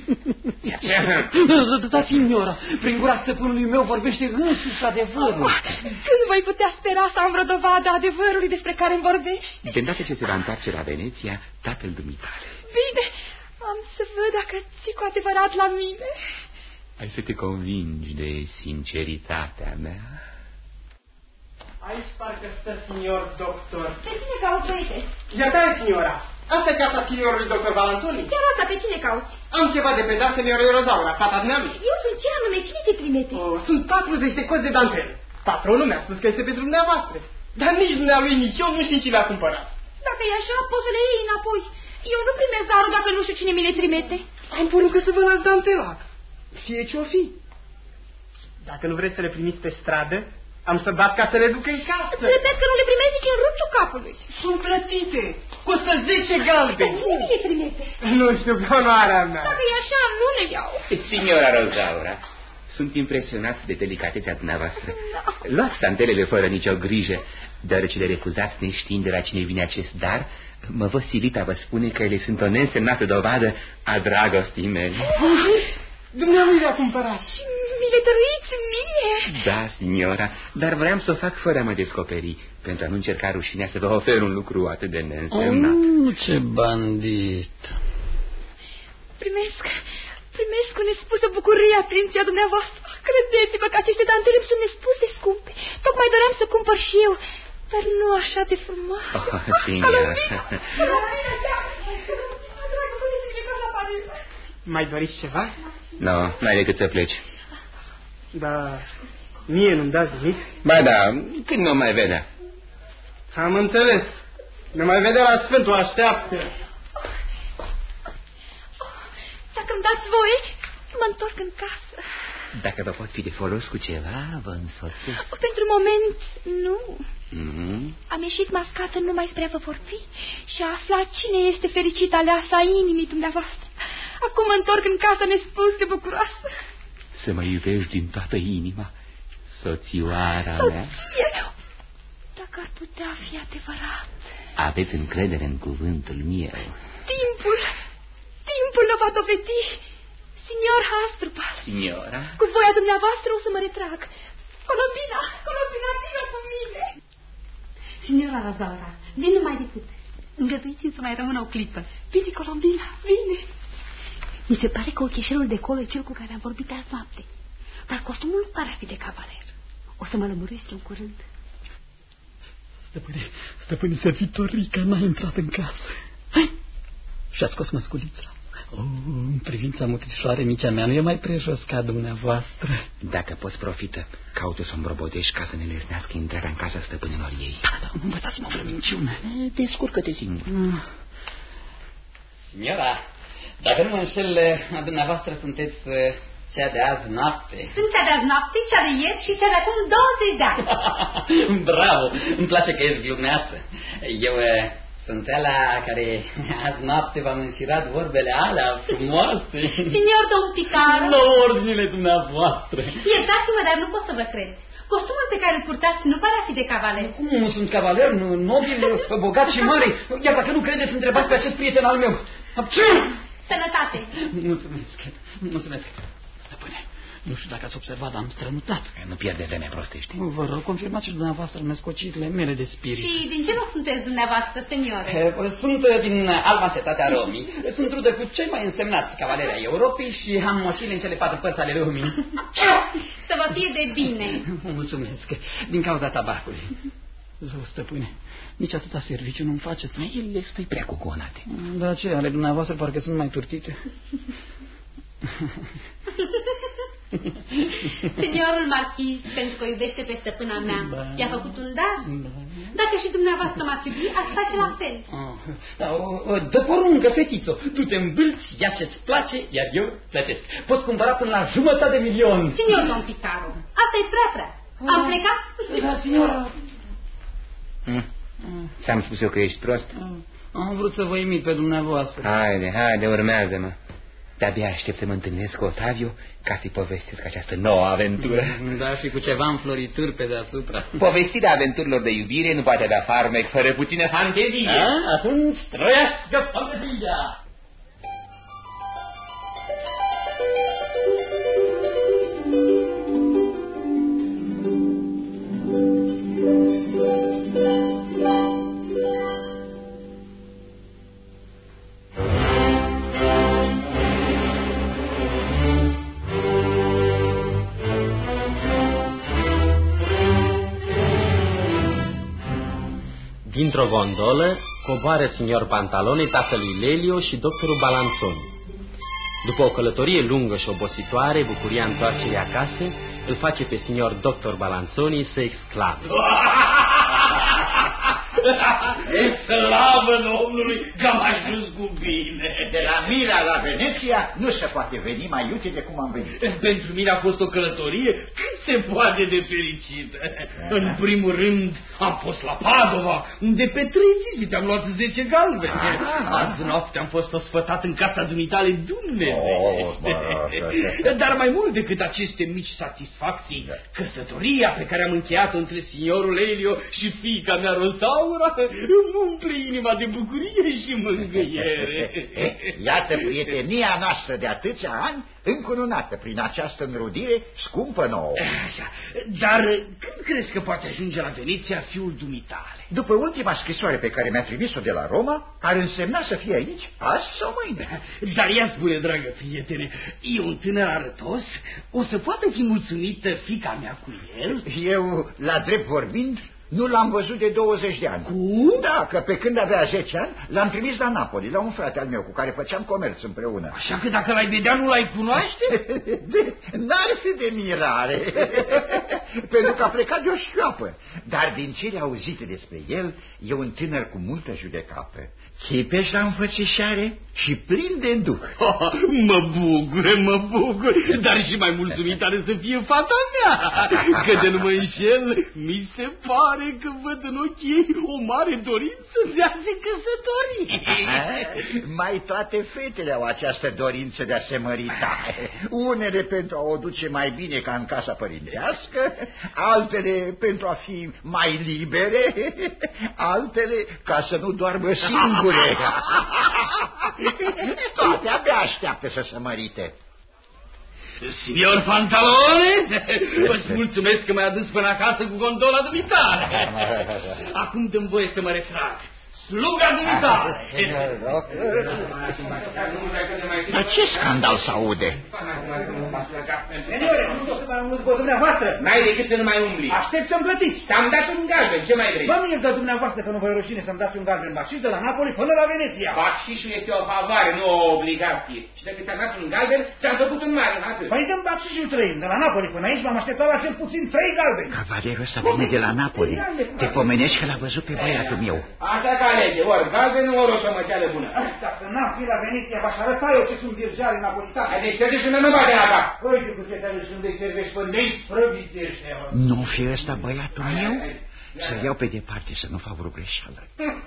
C: Da, signora, prin gura stăpânului meu vorbește însuși adevărul.
E: Când voi putea spera să am vreo dovadă adevărului despre care îmi vorbești?
F: De îndată ce se va întoarce la Veneția, tatăl dumitale.
E: Bine, am să văd dacă ții cu adevărat la mine.
F: Ai să te convingi de sinceritatea mea.
I: Aici parcă stă, signor doctor.
E: Pe cine cauți, băiete?
I: Iată, signora. Asta e casa signorului doctor Valanzoni.
E: Chiar asta, pe cine cauți?
I: Am ceva de predat seniorului Rozaura, fata dumnealui.
E: Eu sunt ce anume, cine te trimite?
I: Sunt 40 de cozi de dantele. Patronul mi-a spus că este pentru dumneavoastră. Dar nici dumnealui, nici eu nu știu cine l-a cumpărat.
E: Dacă e așa, poți să le iei înapoi. Eu nu primesc darul dacă nu știu cine mi le trimite.
I: Am poruncă să vă las dantela. Fie ce-o fi. Dacă nu vreți să le primiți pe stradă, am să bat ca să le duc în casă.
E: Repet că nu le primești nici în ruptul capului.
I: Sunt plătite. Costă 10 galbeni.
E: Dar cine mi le trimite?
I: Nu știu, pe onoarea mea.
E: Dacă e așa, nu le iau.
F: Signora Rozaura, sunt impresionat de delicatețea dumneavoastră. Luați dantelele fără nicio grijă, deoarece le refuzați neștiind de la cine vine acest dar, mă văd silit a vă spune că ele sunt o neînsemnată dovadă a dragostii mele.
I: Dumnealui le-a cumpărat.
E: Și mi le dăruiți mie?
F: Da, signora, dar vreau să o fac fără a mă descoperi, pentru a nu încerca rușinea să vă ofer un lucru atât de neînsemnat.
C: Ce bandit!
E: Primesc cu nespusă bucurie atenția dumneavoastră. Credeți-vă că aceste dantele sunt nespus de scumpe. Tocmai doream să cumpăr și eu. Dar nu așa de frumos.
F: Signora.
I: Mai doriți ceva?
F: Nu, n-ai decât să pleci.
I: Da, mie nu-mi dați nimic?
F: Ba da, când nu mai vedea?
I: Am înțeles. Ne mai vedea la Sfântul, așteaptă.
E: Dacă îmi dați voie, mă întorc în casă.
F: Dacă vă pot fi de folos cu ceva, vă însoțesc.
E: Pentru moment, nu.
F: Mm-hmm.
E: Am ieșit mascată numai spre a vă vorbi și a aflat cine este fericita aleasa a inimii dumneavoastră. Acum mă întorc în casă nespus de bucuroasă.
F: Să mă iubești din toată inima, soțioara mea.
E: Dacă ar putea fi adevărat.
F: Aveți încredere în cuvântul meu.
E: Timpul ne va dovedi. Signor Hasdrubal.
F: Signora?
E: Cu voia dumneavoastră o să mă retrag. Colombina, vină cu mine.
A: Signora Rosaura, vin numai decât.
E: Îngăduiți-mi să mai rămână o clipă. Vine, Colombina, vine.
A: Mi se pare că ocheșerul de colo e cel cu care am vorbit azi noapte. Dar costumul nu pare a fi de cavaler. O să mă lămuresc eu curând.
C: Stăpâne, servitorica n-a intrat în casă. Hai! Și-a scos măsculița. În privința mutrișoare micea mea nu e mai prejos ca dumneavoastră.
F: Dacă poți, profită. Caută să o îmbrobodești ca să ne lesnească intrarea în casa stăpânilor ei.
C: Da, învățați-mă vreo minciună.
F: Descurcă-te singur.
H: Signora, dacă nu mă înșel, dumneavoastră sunteți cea de azi noapte.
A: Sunt cea de azi noapte, cea de ieri și cea de acum 20 de ani.
H: Bravo, îmi place că ești glumneață. Eu sunt ăla care azi noapte v-am înșirat vorbele alea frumoase.
A: Signor Don Picaro.
H: La ordinele dumneavoastră.
A: Iertați-mă, dar nu pot să vă cred. Costumul pe care îl purtați nu pare a fi de cavaler.
H: Cum nu sunt cavaler, nobil, bogat și mare? Iar dacă nu credeți, întrebați pe acest prieten al meu.
A: Sănătate.
H: Mulțumesc.
C: Stăpâne, nu știu dacă ați observat, dar am strănutat.
F: Nu pierde vremea, prostește.
C: Vă rog, confirmați și dumneavoastră născocirile mele de spirit.
A: Și din ce loc sunteți dumneavoastră, seniore?
H: Sunt din Alba Cetatea Romii. Sunt rudă cu cei mai însemnați cavaleri ai Europei și am moșile în cele 4 părți ale lumii.
A: Să vă fie de bine.
H: Mulțumesc. Din cauza tabacului.
C: Zău, stăpâne, nici atâta serviciu nu-mi faceți.
F: Le spui prea cuconate.
C: Dar ce, ale dumneavoastră parcă sunt mai turtite.
A: Seniorul marchiz, pentru că iubește pe stăpâna mea, i-a făcut un dar? Dacă și dumneavoastră m-ați iubi, ați face la fel.
H: Dă poruncă, fetițo, tu te îmbâlți, ia ce-ți place, iar eu plătesc. Poți cumpăra până la 500.000.000.
A: Signor Don Picaro, asta e prea. Am plecat?
H: Da, signora.
F: Ți-am spus eu că ești prost?
C: Am vrut să vă imit pe dumneavoastră.
F: Haide, urmează-mă. De-abia aștept să mă întâlnesc cu Ottavio ca să-i povestesc această nouă aventură.
C: Da, și cu ceva înflorituri pe deasupra.
F: Povestirea aventurilor de iubire nu poate avea farmec fără puțină fantezie.
H: Atunci trăiască fantezia!
B: Dintr-o gondolă coboară signor Pantalone, tatălui Lelio și doctorul Balanzoni. După o călătorie lungă și obositoare, bucuria întoarcerii acasă îl face pe signor doctor Balanzoni să exclame:
J: Slavă Domnului că am ajuns cu bine! De la Mira la Veneția nu se poate veni mai iute de cum am venit. Pentru mine a fost o călătorie cât se poate de fericită. În primul rând am fost la Padova, unde pe 3 vizite am luat 10 galbene. Azi noapte am fost osfătat în casa dumitale dumnezeiește. Dar mai mult decât aceste mici satisfacții, căsătoria pe care am încheiat-o între signorul Elio și fiica mea Rosaura îmi umple inima de bucurie și mângâiere.
K: Iată prietenia noastră de atâția ani încununată prin această înrudire scumpă nouă.
J: Așa. Dar când crezi că poate ajunge la Veneția fiul dumitale?
K: După ultima scrisoare pe care mi-a trimis-o de la Roma, ar însemna să fie aici azi sau mâine.
J: Dar ea spune, dragă prietene, e un tânăr arătos, o să poată fi mulțumită fiica mea cu el?
K: Eu, la drept vorbind, Nu l-am văzut de 20 de ani.
J: Cum?
K: Da, că pe când avea 10 ani, l-am trimis la Napoli, la un frate al meu cu care făceam comerț împreună.
J: Așa că dacă l-ai vedea, nu l-ai cunoaște?
K: N-ar fi de mirare, pentru că a plecat de o șchioapă. Dar din cele auzite despre el, e un tânăr cu multă judecată, chipeș la înfățișare și plin de duh.
J: Mă bucur, dar și mai mulțumitare să fie fata mea, că de nu mă înșel, mi se pare că văd în ochii ei o mare dorință de a se căsători.
K: Mai toate fetele au această dorință de a se mărita. Unele pentru a o duce mai bine ca în casa părintească, altele pentru a fi mai libere, altele ca să nu doarmă singure. Toate abia așteaptă să se mărite.
J: Signor Pantalone, vă mulțumesc că m-ai adus până acasă cu gondola dumitale. Acum dă-mi voie să mă retrag. Sluga dumitale!
K: Dar ce scandal s-aude?
L: Seniore, nu pot să mai umblu după dumneavoastră.
G: N-ai decât să nu mai umbli.
L: Aștept să-mi plătiți.
G: Ți-am dat un galben, ce mai vrei?
L: Vă mie de dumneavoastră că nu vă rușine să-mi dați un galben bacșiș de la Napoli până la Veneția.
G: Bacșișul este o favoare, nu o obligație. Și dacă ți-am dat un galben, ți-am făcut un mare, atât.
L: Păi dăm bacșișul 3, de la Napoli până aici m-am așteptat la cel puțin 3 galbeni.
K: Cavalerul ăsta vine de la Napoli. Te pomenești că l-a văzut pe băiatul meu.
G: Așa că alege, ori galben, ori o șomăceală bună.
L: Dacă n-am fi la Veneția, v-aș arăta eu ce sunt virgeale napolitane.
G: Deci te duci și nu bate la cap.
L: Uite cu ce te-ai sunt de-i servești pe neisprăviți ăștia.
K: Nu fi ăsta băiatul meu? Să-l iau pe departe să nu fac vreo greșeală.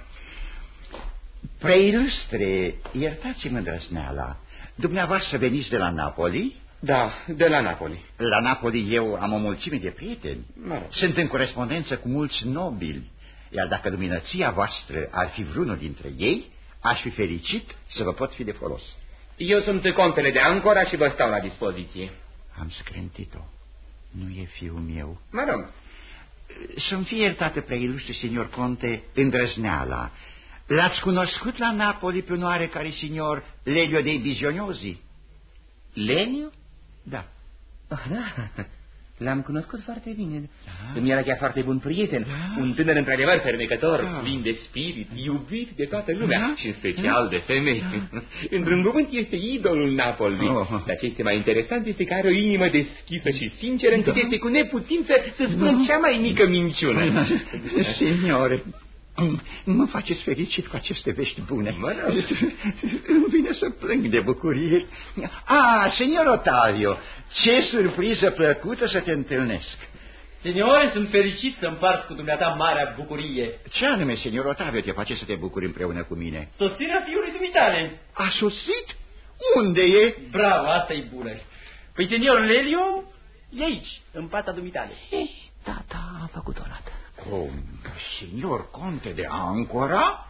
K: Preilustre, iertați-mă îndrăzneala. Dumneavoastră veniți de la Napoli?
F: Da, de la Napoli.
K: La Napoli eu am o mulțime de prieteni. Sunt în corespondență cu mulți nobili. Iar dacă luminăția voastră ar fi vreunul dintre ei, aș fi fericit să vă pot fi de folos.
G: Eu sunt contele de Ancora și vă stau la dispoziție.
K: Am scrântit-o. Nu e fiul meu.
G: Mă rog.
K: Să-mi fie iertată, preilustre signor conte, îndrăzneala. L-ați cunoscut la Napoli pe un oarecare signor Lelio dei Bisioniosi?
G: Lelio?
K: Da.
G: Oh, da. L-am cunoscut foarte bine. Îmi era chiar foarte bun prieten. Un tânăr într-adevăr fermecător, plin de spirit, iubit de toată lumea și în special de femei. Într-un cuvânt este idolul Napoli. Dar ce este mai interesant este că are o inimă deschisă și sinceră, încât este cu neputință să spună cea mai mică minciună.
K: Signore, mă faceți fericit cu aceste vești bune. Îmi vine să plâng de bucurie. Signor Ottavio, ce surpriză plăcută să te întâlnesc.
C: Signore, sunt fericit să împart cu dumneata marea bucurie.
K: Ce anume, signor Ottavio, te face să te bucuri împreună cu mine?
C: Sosirea fiului dumitale.
K: A sosit? Unde e?
C: Bravo, asta e bună. Păi, signor Lelio, e aici, în pata dumitale.
K: Da, am făcut-o odată. Cum? Signor conte de Ancora?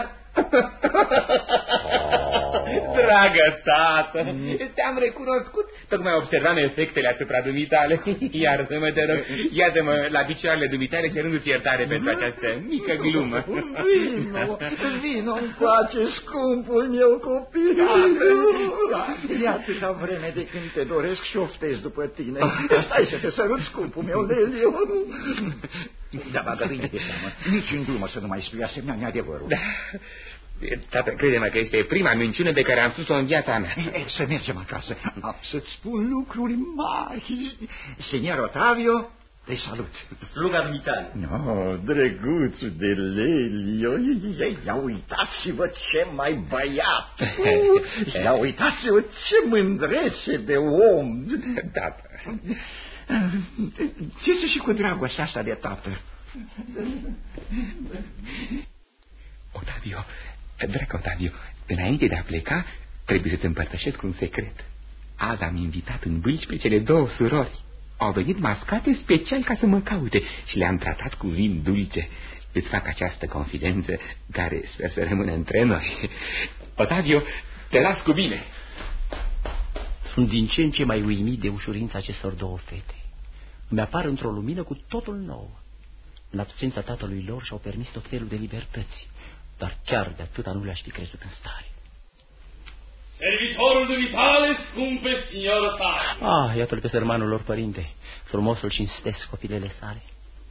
G: Dragă tată, te-am recunoscut. Tocmai observam efectele asupra dumitale. Iartă-mă, te rog, iată-mă la picioarele dumitale cerându-ți iertare pentru această mică glumă.
K: Vino încoace, scumpul meu copil. E atâta vreme de când te doresc și oftez după tine. Stai să te sărut, scumpul meu, Lelio. Da, bagă bine de seamă. Nici în glumă să nu mai spui asemenea neadevărul.
G: Da. Tată, crede-mă că este prima minciună pe care am spus-o în viața mea.
K: Să mergem acasă. Am să-ți spun lucruri mari. Signor Ottavio, te salut.
C: Sluga dumitale.
K: Drăguțul de Lelio. Ia uitați-vă ce mai băiat. Ia uitați-vă ce mândrese de om.
G: Tată.
K: Ți-se și cu dragostea asta de tată.
F: Ottavio, dragă Ottavio, înainte de a pleca, trebuie să-ți împărtășesc un secret. Azi am invitat în bâlci pe cele două surori. Au venit mascate special ca să mă caute și le-am tratat cu vin dulce. Îți fac această confidență care sper să rămână între noi. Ottavio, te las cu bine.
H: Sunt din ce în ce mai uimit de ușurința acestor două fete. Îmi apar într-o lumină cu totul nouă. În absența tatălui lor și-au permis tot felul de libertăți, dar chiar de atâta nu le-aș fi crezut în stare.
J: Servitorul dumitale, scumpe signor Ottavio.
H: Iată-l pe sărmanul lor părinte, frumosul cinstesc copilele sale.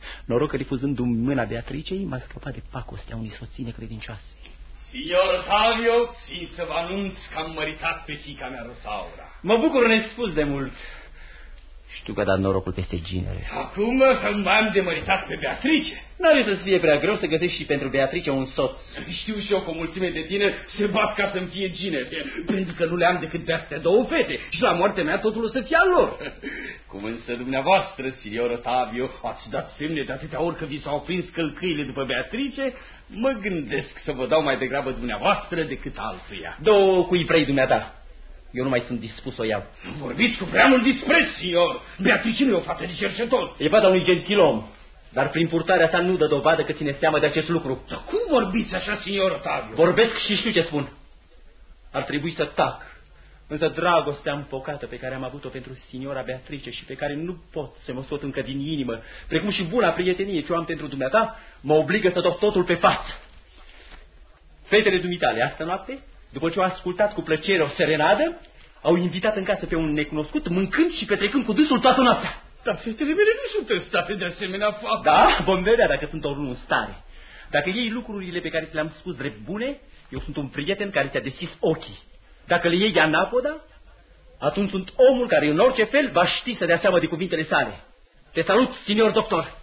H: Noroc că, refuzându-mi mâna Beatricei, m-a scăpat de pacostea unei soții necredincioase.
J: Signor Otavio, țin să vă anunț că am măritat pe fiica mea Rosaura.
H: Mă bucur nespus de mult. Știu că a dat norocul peste ginere.
J: Acum m-am demăritat pe Beatrice.
H: N-are să-ți fie prea greu să găsești și pentru Beatrice un soț.
J: Știu și eu că o mulțime de tineri se bat ca să-mi fie ginere, pentru că nu le am decât pe astea două fete și la moartea mea totul o să fie al lor. Cum însă dumneavoastră, signor Otavio, ați dat semne de atâtea ori că vi s-au prins călcâile după Beatrice, mă gândesc să vă dau mai degrabă dumneavoastră decât altuia.
H: Două cui vrei dumneata. Eu nu mai sunt dispus să o iau.
J: Vorbiți cu prea mult dispreț, signor. Beatrice nu e o fată de cerșetor.
H: E fata unui gentilom, dar prin purtarea sa nu dă dovadă că ține seama de acest lucru.
J: Dar cum vorbiți așa, signor Otavio?
H: Vorbesc și știu ce spun. Ar trebui să tac, însă dragostea împocată pe care am avut-o pentru signora Beatrice și pe care nu pot să mă scot încă din inimă, precum și buna prietenie ce o am pentru dumneata, mă obligă să dau totul pe față. Fetele dumitale, astă noapte, după ce au ascultat cu plăcere o serenadă, au invitat în casă pe un necunoscut, mâncând și petrecând cu dânsul toată noaptea.
J: Dar fetele mele nu sunt în stare de asemenea fapte.
H: Da, vom vedea dacă sunt ori nu în stare. Dacă iei lucrurile pe care ți le-am spus drept bune, eu sunt un prieten care ți-a deschis ochii. Dacă le iei anapoda, atunci sunt omul care în orice fel va ști să dea seama de cuvintele sale. Te salut, signor doctor.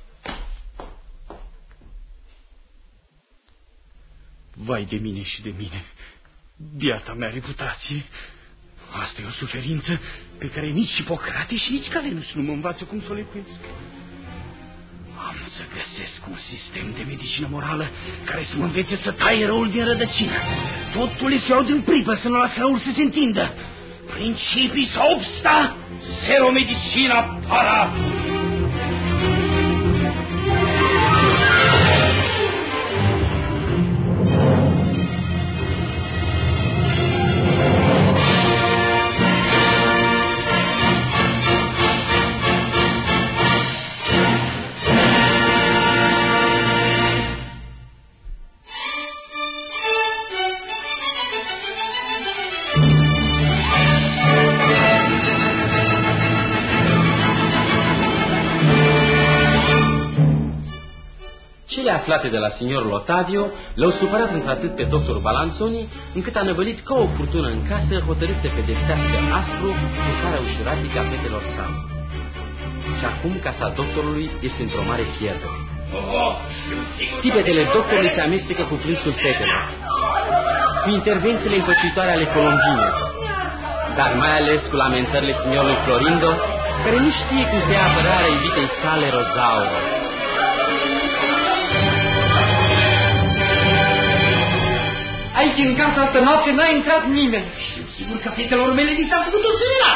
D: Vai de mine și de mine, biata mea reputație. Asta e o suferință pe care nici Hipocrate și nici Galenus nu mă învață cum să o lecuiesc. Am să găsesc un sistem de medicină morală care să mă învețe să taie răul din rădăcină. Totul se iau din pripă să nu lasă răul să se întindă. Principii sau obsta, seromedicina para.
B: Aflate de la signorul Otavio l-au supărat într-atât pe doctorul Balanzoni, încât a năvălit ca o furtună în casă, hotărât să pedepsească aspru lucrarea ușuratică a fetelor sale. Și acum casa doctorului este într-o mare pierdere. Țipetele doctorului se amestecă cu plânsul fetelor, cu intervențiile împăcitoare ale Colombinei, dar mai ales cu lamentările signorului Florindo, care nu știe cum să ia apărarea iubitei sale Rosaura.
I: Aici, în casa asta noapte, n-a intrat nimeni.
J: Știu sigur că fetelor mele li s-a făcut o zâna.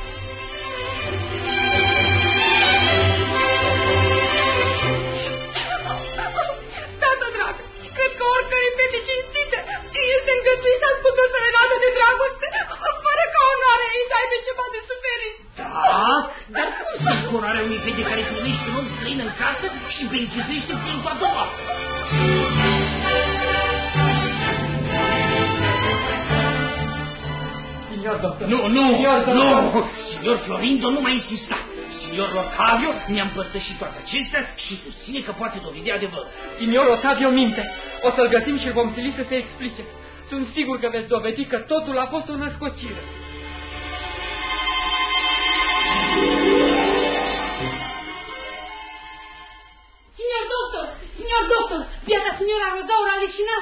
E: Tată dragă, cred că oricare fete cinstite este îngăduit să ascultă o serenadă de dragoste, fără ca onoarea ei să aibă ceva de suferit.
J: Da, dar cum să-i onoarea unei fete care primește un om străin în casă și beneficiuiește prin cu a doua? Nu, signor Florindo nu mai insista. Signor Otavio mi-a împărtășit toate acestea și susține că poate dovedi adevărul.
I: Signor Otavio minte. O să-l găsim și îl vom sili să se explice. Sunt sigur că veți dovedi că totul a fost o născocire.
E: Signor doctor, biata signora Rosaura a leșinat.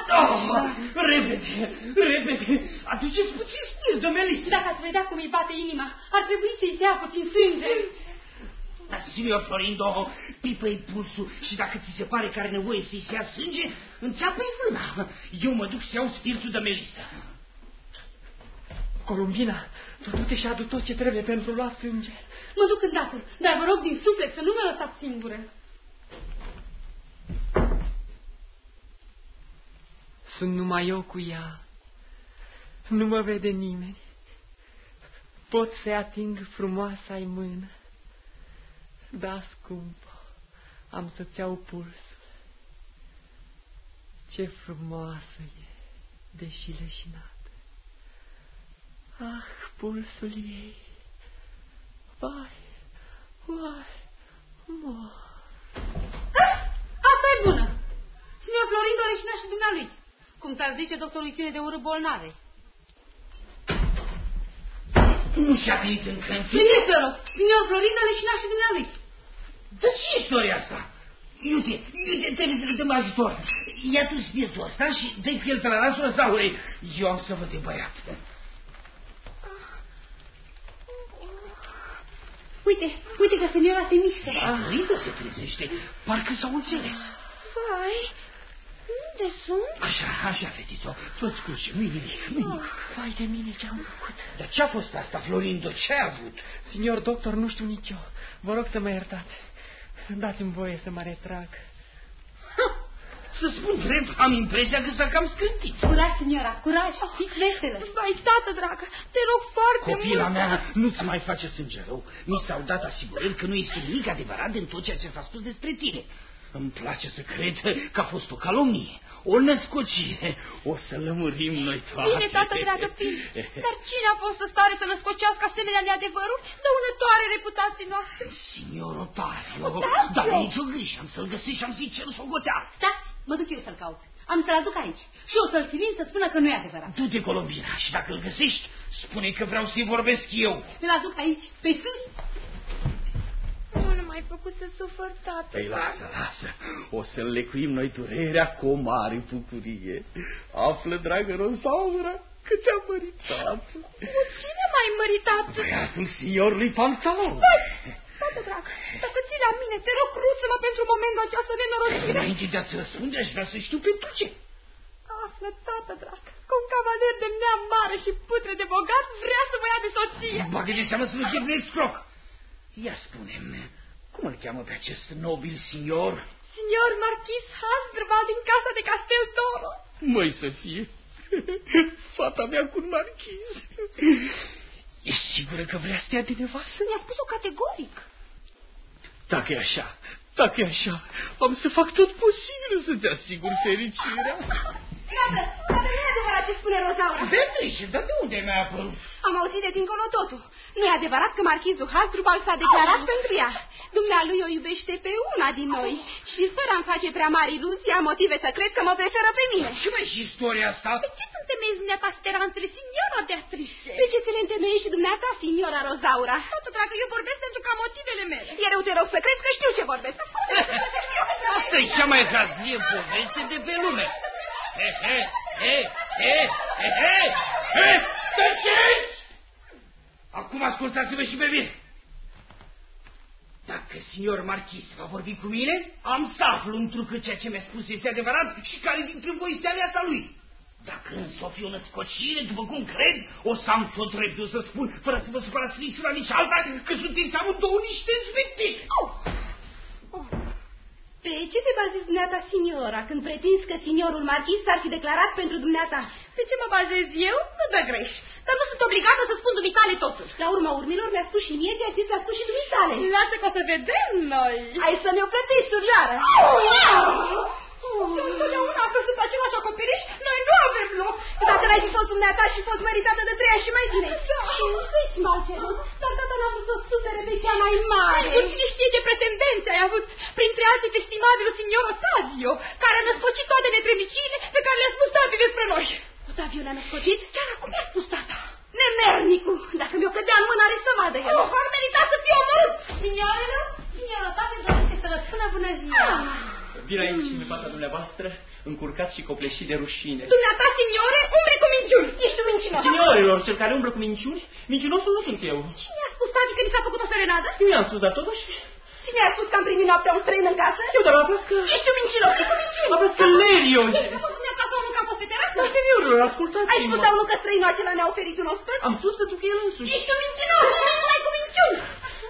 J: Repede, aduceți puțin spirit, domneliște.
E: Dacă ați vedea cum îi bate inima, ar trebui să-i se ia puțin sânge.
J: Dar, signor Florindo, pipă-i pulsul și dacă ți se pare că are nevoie să-i se ia sânge, înțeapă-i vâna. Eu mă duc să iau spiritul de Melissa.
I: Columbina, tu du-te și adu tot ce trebuie pentru lua sânge.
E: Mă duc îndată, dar vă rog din suflet să nu mă lăsați singură.
I: Sunt numai eu cu ea. Nu mă vede nimeni. Pot să-i ating frumoasa-i mână. Da, scumpă, am să-ți iau pulsul. Ce frumoasă e, deși leșinată. Ah, pulsul ei. Vai, vai, mor.
A: Florindo Leșinaș și dumnealui. Cum s-ar zice, doctorul ține de urât bolnave.
J: Nu și-a venit încă în fine?
A: Veniți, vă rog, signor Florindo Leșinaș și dumnealui.
J: De ce istoria asta? Iute, trebuie să-l dăm ajutor. Ia-tu spiritul ăsta și dă-i cu el pe la nasul Rozaurei. Eu am să văd de băiat.
A: Uite că seniora se mișcă.
J: Florindo se trezește, parcă s-au înțeles.
E: Vai, unde sunt?
J: Așa, fetițo, toți culci, nu-i nimic.
I: Vai de mine, ce-am făcut?
J: Dar ce-a fost asta, Florindo? Ce-a avut?
I: Signor doctor, nu știu nici eu. Vă rog să mă iertați. Dați-mi voie să mă retrag.
J: Să spun drept, am impresia că s-a cam scântit.
A: Curaj, signora, curaj, fiți veselă.
E: Vai, tată dragă, te rog foarte mult.
J: Copila mea, nu-ți mai face sânge rău. Mi s-au dat asigurări că nu este nimic adevărat din tot ceea ce s-a spus despre tine. Îmi place să cred că a fost o calomnie, o născocire. O să lămurim noi toate.
E: Bine, tată dragă, bine. Dar cine a fost în stare să născocească asemenea neadevăruri dăunătoare reputații noastre?
J: Signor Otario, dar nicio grijă, am să-l găsesc și am să-i cer socoteală.
A: Stați, mă duc eu să-l caut. Am să-l aduc aici și o să-l țin să spună că nu e adevărat.
J: Du-te, Colombina, și dacă îl găsești, spune că vreau să-i vorbesc eu.
A: Îl aduc aici, pe sus.
E: Nu m-ai făcut să sufăr, tată.
D: Păi lasă. O să lecuim noi durerea cu o mare bucurie. Află, dragă Rozaura, că te-a măritat.
E: Cu cine m-ai măritat?
D: Băiatul signorului Pantalon.
E: Tată dragă, dacă ții la mine, te rog, rusă-mă pentru momentul această nenorocire.
J: Înainte de a-ți răspunde, aș vrea să știu pentru ce.
E: Află, tată dragă, că un cavaler de neam mare și putre de bogat vrea să mă ia de soție.
J: Bagă de seamă să nu fie un excroc. Ia spune-mi, cum îl cheamă pe acest nobil signor?
E: Signor Marchis Hasdrubal din casa de Castel Toro.
D: Măi să fie, fata mea cu un marchiz.
J: Ești sigură că vrea să te ia de nevastă?
E: Mi-a spus-o categoric.
D: Dacă e așa, am să fac tot posibilul să-ți asigur fericirea.
E: Tată, nu e adevărat ce spune Rozaura.
J: Beatrice, dar de unde mi-a apărut?
E: Am auzit de dincolo totul. Nu e adevărat că marchizul Hasdrubal s-a declarat pentru ea. Dumnealui o iubește pe una din noi și fără a-mi face prea mari iluzii, am motive să cred că mă preferă pe mine.
J: Și mai și istoria asta?
E: Pe ce sunt temeiți dumneata speranțele, signora Beatrice? Pe ce ți le întemeiești și dumneata, signora Rozaura? Tată, dragă, eu vorbesc pentru ca motivele mele. Iar eu te rog să cred că știu ce vorbesc.
J: Asta e cea mai hazlie poveste de pe lume. Tăceți! Acum ascultați-vă și pe mine. Dacă signor Marchis va vorbi cu mine, am să aflu întrucât ceea ce mi-a spus este adevărat și care dintre voi este aliata lui. Dacă însă o fi o născocire, după cum cred, o să am tot dreptul să spun, fără să vă supărați nici una, nici alta, că sunteți amândouă niște zvântiri.
E: Pe ce te bazezi dumneata, signora, când pretinzi că signorul Marchis s-ar fi declarat pentru dumneata? Pe ce mă bazez eu? Nu dă greș. Dar nu sunt obligată să spun dumitale totul. La urma urmelor mi-a spus și mie ceea ce ți-a spus și dumitale. Lasă că o să vedem noi. Ai să mi-o plătești, surioară. Și întotdeauna că sub același acoperiș, noi nu avem loc. Dacă n-ai fi fost dumneata și fost măritată de 3 ani și mai bine. Și un feci m-au cerut, dar tata n-a vrut să o supere pe cea mai mare. Tu cine știe ce pretendențe ai avut, printre alții pe estimabilul signor Otavio, care a născocit toate nepremiciile pe care le-a spus toate despre noi. Otavio le-a născocit? Chiar acum a spus tata. Nemernicu, dacă mi-o cădea în mână, are să vadă el. Ar merita să fie omorât. Signorelor, signor Otavio dorește să vă spună bună ziua.
C: Vin aici în fața dumneavoastră, încurcat și copleșit de rușine.
E: Dumneata, signore, umbre cu minciuni. Ești un mincinos.
C: Signorilor, cel care umblă cu minciuni, mincinosul nu sunt eu.
E: Cine a spus, tati, că ni s-a făcut o serenadă?
C: Eu i-am spus, dar totuși...
E: Cine a spus că am primit noaptea un străin în casă?
C: Eu, dar a spus că...
E: Ești un mincinos, ești un mincinos.
C: A spus că Lerio...
E: Ești a spus dumneata sau nu că am fost pe terasă?
C: Dar, signorilor, ascultați-mă.
E: Ai spus sau nu că străinul acela ne-a oferit un ospăț?
C: Am spus pentru că el însuși.
E: Ești un mincinos, nu cu minciuni.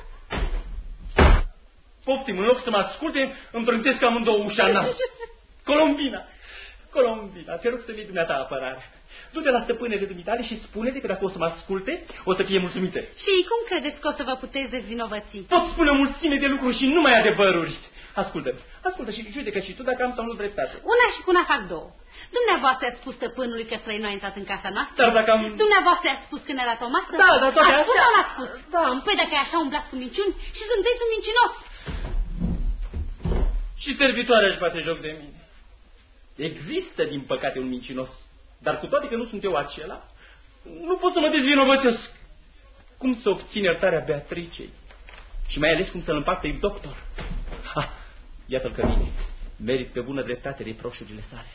C: Poftim, în loc să mă asculte, îmi trântesc amândouă ușa în nas. Colombina, te rog să vii dumneata apărare. Du-te la stăpânele dumitale și spune-te că dacă o să mă asculte, o să fie mulțumită.
A: Și cum credeți că o să vă puteți dezvinovăți?
C: Pot spune o mulțime de lucruri și numai adevăruri. Ascultă și judecă și tu dacă am sau nu dreptate.
A: Una și cu una fac două. Dumneavoastră ați spus stăpânului că străinul a intrat în casa noastră?
C: Dar dacă am...
A: Dumneavoastră ați spus că ne-a dat o masă?
C: Da, dar toate
A: astea... Ați spus sau n-ați spus?
C: Da.
A: Păi dacă e așa, umblați cu minciuni și sunteți un mincinos.
C: Și servitoarea își bate joc de mine. Există, din păcate, un mincinos, dar cu toate că nu sunt eu acela, nu pot să mă dezvinovățesc. Cum să obțin iertarea Beatricei? Și mai ales cum să-l împarte doctor? Ha, iată-l că vine. Merit pe bună dreptate reproșurile sale.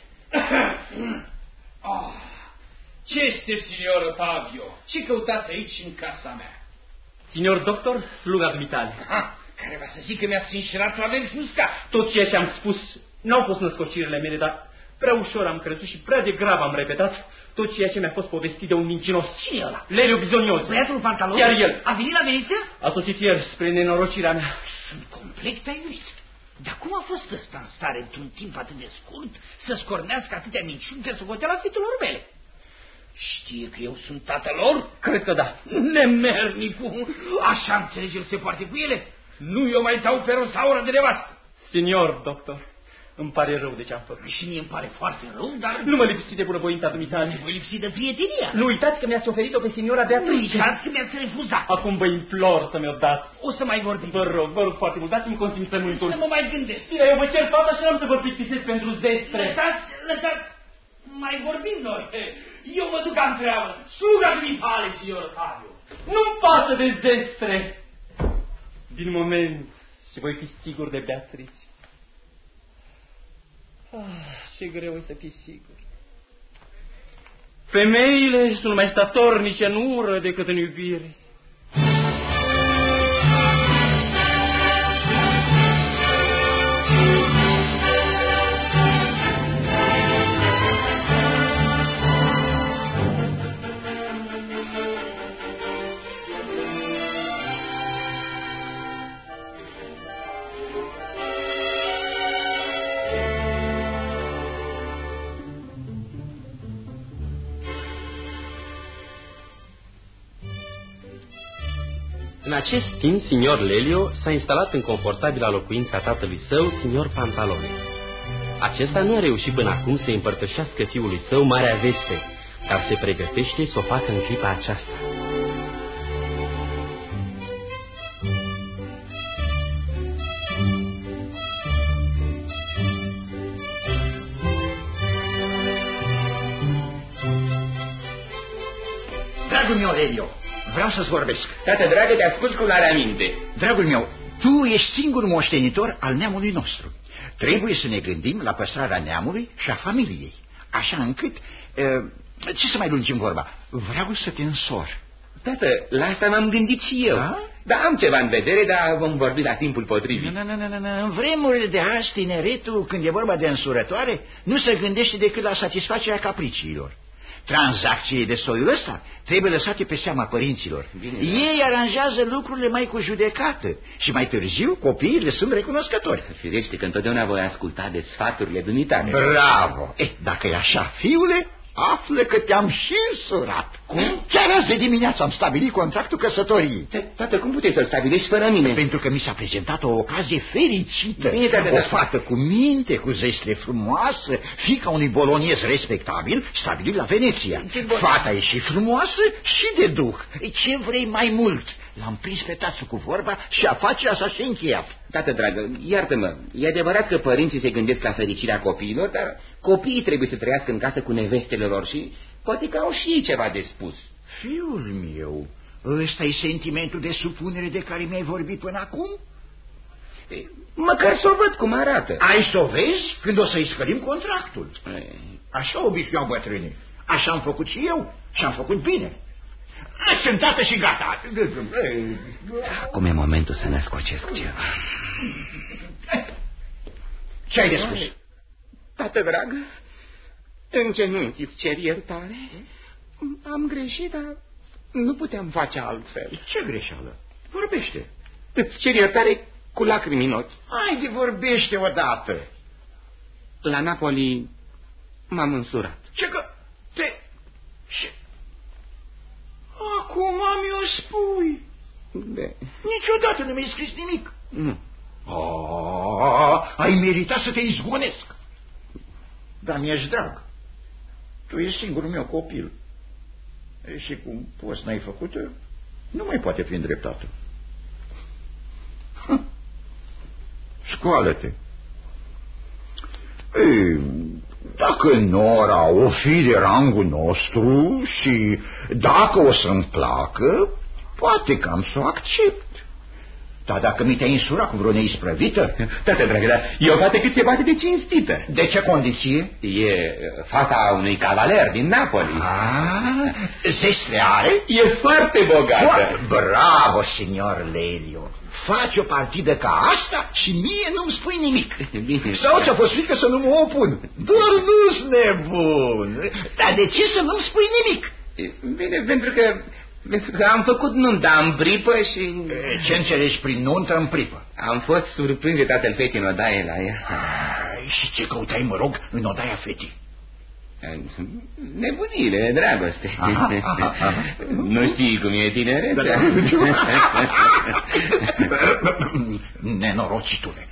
J: Ce este, signor Ottavio? Ce căutați aici în casa mea?
C: Signor doctor, sluga dumitale.
J: Care va să zic că mi-ați înșelat la veri uscat.
C: Tot ceea ce am spus n-au fost născocirile mele, dar prea ușor am crezut și prea de grav am repetat tot ceea ce mi-a fost povestit de un mincinos.
J: Cine e ăla?
C: Lelio Bizonios.
J: Băiatul pantalon?
C: Chiar el.
J: A venit la Veneția?
C: A sosit ieri spre nenorocirea mea.
J: Sunt complet tăinuit. Dar cum a fost ăsta în stare, într-un timp atât de scurt, să scornească atâtea minciuni pe socoteala fetelor mele? Știe că eu sunt tatăl lor?
C: Cred că da.
J: Nemernicul! Așa înțelege el se poate cu ele? Nu eu mai dau pe rosaură de nevastă.
C: Signor doctor, îmi pare rău de ce am făcut.
J: Și mie îmi pare foarte rău, dar...
C: Nu mă lipsi de bunăvoința dumitale.
J: Voi lipsi de prietenia.
C: Nu uitați că mi-ați oferit-o pe signora Beatrice.
J: Nu uitați că mi-ați refuzat.
C: Acum vă implor să mi-o dați.
J: O să mai vorbim.
C: Vă rog foarte mult, dați-mi consimțământul.
J: Să mă mai gândesc.
C: Bine, eu vă cer fata și n-am să vă plictisesc pentru zestre.
J: Lăsați, mai vorbim noi. Eu mă duc în treabă. Sluga dumitale, signor Ottavio.
C: Nu-mi pasă de zestre. Din moment și voi fi sigur de Beatrice. Ce greu e să fii sigur. Femeile sunt mai statornice în ură decât în iubire. În acest timp, signor Lelio s-a instalat în confortabila locuința tatălui său, signor Pantalone. Acesta nu a reușit până acum să împărtășească fiului său marea veste, dar se pregătește să o facă în clipa aceasta.
K: Dragul meu, Lelio, vreau să-ți vorbesc.
G: Tată dragă, te ascult cu luarea minte.
K: Dragul meu, tu ești singur moștenitor al neamului nostru. Trebuie să ne gândim la păstrarea neamului și a familiei. Așa încât, ce să mai lungim vorba, vreau să te însor.
G: Tată, la asta m-am gândit și eu. Da, am ceva în vedere, dar vom vorbi la timpul potrivit.
K: În vremurile de azi, tineretul, când e vorba de însurătoare, nu se gândește decât la satisfacerea capriciilor. Tranzacțiile de soiul ăsta trebuie lăsate pe seama părinților. Ei aranjează lucrurile mai cu judecată și mai târziu copiii le sunt recunoscători.
G: Firește că întotdeauna voi asculta de sfaturile dumitale.
K: Bravo! Dacă e așa, fiule, află că te-am și însurat. Cum? Chiar azi de dimineață am stabilit contractul căsătoriei.
G: Tată, cum puteți să-l stabilești fără mine?
K: Pentru că mi s-a prezentat o ocazie fericită. O fată cu minte, cu zestre frumoasă, fiica unui boloniez respectabil, stabilit la Veneția. Fata e și frumoasă și de duh. Ce vrei mai mult? L-am prins pe tasul cu vorba și afacerea s-a și încheiat.
G: Tată dragă, iartă-mă, e adevărat că părinții se gândesc la fericirea copiilor, dar copiii trebuie să trăiască în casă cu nevestele lor și poate că au și ei ceva de spus.
K: Fiul meu, ăsta e sentimentul de supunere de care mi-ai vorbit până acum?
G: Măcar să o văd cum arată.
K: Ai să o vezi când o să-i sfărim contractul. Așa obișnuiau bătrânii. Așa am făcut și eu și am făcut bine. Sunt tată și gata.
G: Acum e momentul să ne scocesc ceva.
K: Ce ai de spus?
G: Tată dragă, în genunchi îți cer iertare. Am greșit, dar nu puteam face altfel.
K: Ce greșeală? Vorbește.
G: Îți cer iertare cu lacrimi în ochi.
K: Haide, vorbește odată.
G: La Napoli m-am însurat.
K: Ce că te... Acum mi-o spui. Niciodată nu mi-ai scris nimic.
G: Nu.
K: Ai meritat să te izgonesc. Dar mi-ești drag. Tu ești singurul meu copil. Și cum poți n-ai făcut-o, nu mai poate fi îndreptată. Scoală-te. Dacă Nora o fi de rangul nostru și dacă o să-mi placă, poate că am să o accept. Dar dacă mi te-ai însurat cu vreo neisprăvită?
F: Tată, dragă, dar e o fată cât se poate de cinstită.
K: De ce condiție?
F: E fata unui cavaler din Napoli.
K: Zestre are?
F: E foarte bogată.
K: Bravo, signor Lelio. Faci o partidă ca asta și mie nu-mi spui nimic.
F: Bine.
K: Sau ți-a fost frică să nu mă opun? Doar nu-s nebun. Dar de ce să nu-mi spui nimic?
F: Bine, pentru că am făcut nunta în pripă și...
K: Ce înțelegi prin nuntă în pripă?
F: Am fost surprins de tatăl fetii în odaie la ea.
K: Și ce căutai, mă rog, în odaia fetii?
F: Nebunile, dragoste. Nu știi cum e tinerețea?
K: Nenorocitule.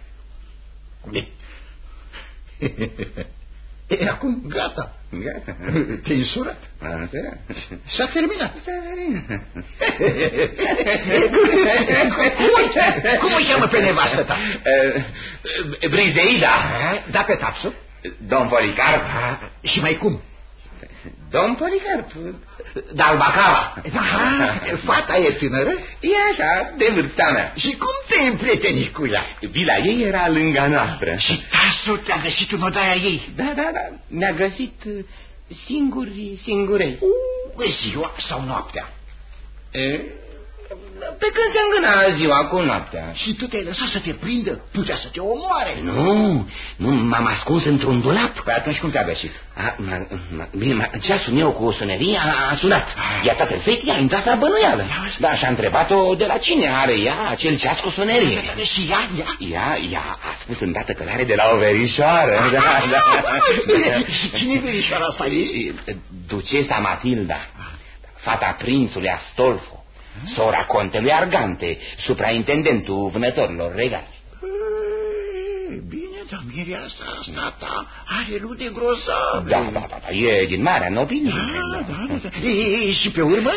K: E, acum gata.
F: Gata.
K: Te-ai însurat?
F: Am însurat.
K: S-a terminat. Cum o cheamă pe nevastă ta?
F: Brizeida.
K: Da, pe taxă?
F: Domn Policarp.
K: Și mai cum?
F: Domn Policarp. Dar Bacava.
K: Fata e tânără?
F: E așa, de vârsta mea.
K: Și cum te împrietenit cu ea?
F: Vila ei era lângă noastră.
K: Și tasul te-a găsit în odaia ei?
F: Da. Ne-a găsit singurei.
K: Ziua sau noaptea?
F: Pe când se îngâna ziua cu noaptea.
K: Și tu te-ai lăsat să te prindă? Putea să te omoare.
F: Nu, m-am ascuns într-un dulap.
K: Păi atunci cum te-a găsit?
F: Bine, ceasul meu cu o sonerie a sunat. Iar tatăl fetii a intrat la bănuială. Da, și a întrebat-o de la cine are ea acel ceas cu sonerie.
K: Și
F: ea a spus îndată că l-are de la o verișoară.
K: Și cine e verișoara asta?
F: Ducesa Matilda, fata prințului Astolfo, sora contelui Argante, supraintendentul vânătorilor regali.
K: Bine, dar mireasa asta ta are rude grozave.
F: Da, e din marea nobilie.
K: Da. Și pe urmă?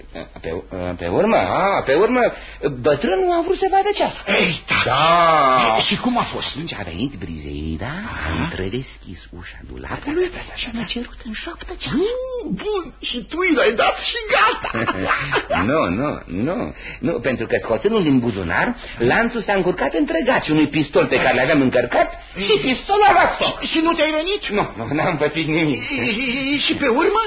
F: Pe urmă, bătrânul a vrut să vadă ceasul.
K: Ei, da. Și cum a fost?
F: Atunci a venit Brizeida, a întredeschis ușa dulapului și mi-a cerut în șoaptă ceasul.
K: Bun, și tu i l-ai dat și gata.
F: Nu, pentru că scoțându-l din buzunar, lanțul s-a încurcat între gaci unui pistol pe care l-aveam încărcat și pistolul a luat foc.
K: Și nu te-ai rănit?
F: Nu, n-am pățit nimic.
K: Și pe urmă?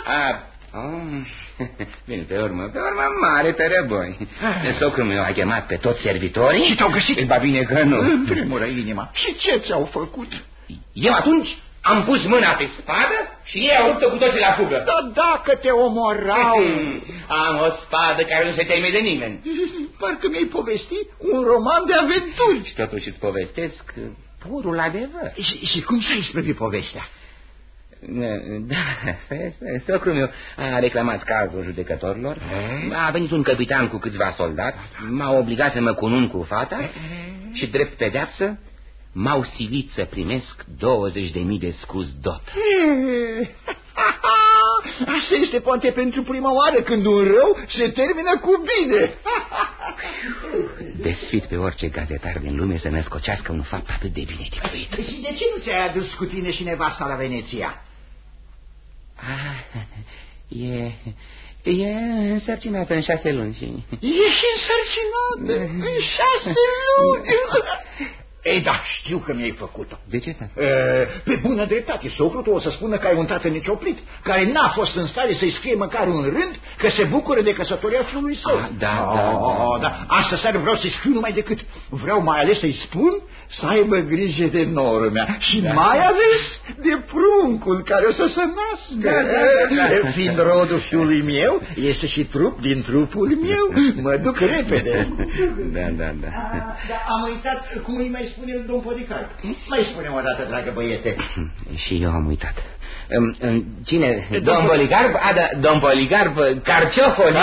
F: Bine, pe urmă mare pe răboi. Socrul meu a chemat pe toți servitorii.
K: Și te-au găsit?
F: Ba bine că nu.
K: Îmi tremură inima. Și ce ți-au făcut?
F: Eu atunci am pus mâna pe spadă și ei au rupt-o cu toții la fugă.
K: Dar dacă te omorau...
F: Am o spadă care nu se teme de nimeni.
K: Parcă mi-ai povestit un roman de aventuri.
F: Și totuși îți povestesc purul adevăr.
K: Și cum s-a isprăvit povestea?
F: Da, socrul meu a reclamat cazul judecătorilor. A venit un capitan cu câțiva soldați, m-a obligat să mă cunun cu fata și, drept pedeapsă, m-au silit să primesc 20.000 de scuzi dot.
K: Asta este poate pentru prima oară când un rău se termină cu bine.
F: Desfit pe orice gazetar din lume să ne scocească un fapt atât de bine tipuit.
K: Și de ce nu ți-ai adus cu tine și nevasta la Veneția?
F: E însărcinată în 6 luni și...
K: E și însărcinată în 6 luni? Ei, da, știu că mi-ai făcut-o.
F: De ce, tată?
K: Pe bună dreptate, socrul tău o să spună că ai un tată necioplit, care n-a fost în stare să-i scrie măcar un rând că se bucură de căsătoria fiului său. Da. Asta seară vreau să-i scriu numai decât. Vreau mai ales să-i spun să aibă grijă de noră mea și mai ales de pruncul care o să se nască. Fiind rodul fiului meu, iese și trup din trupul meu. Mă duc repede.
F: Da.
K: Am uitat cum îi mai spune domn Policarp. Mai spune-mi o dată, dragă băiete.
F: Și eu am uitat. Cine? Domn Policarp? Domn Policarp, Carciofoli.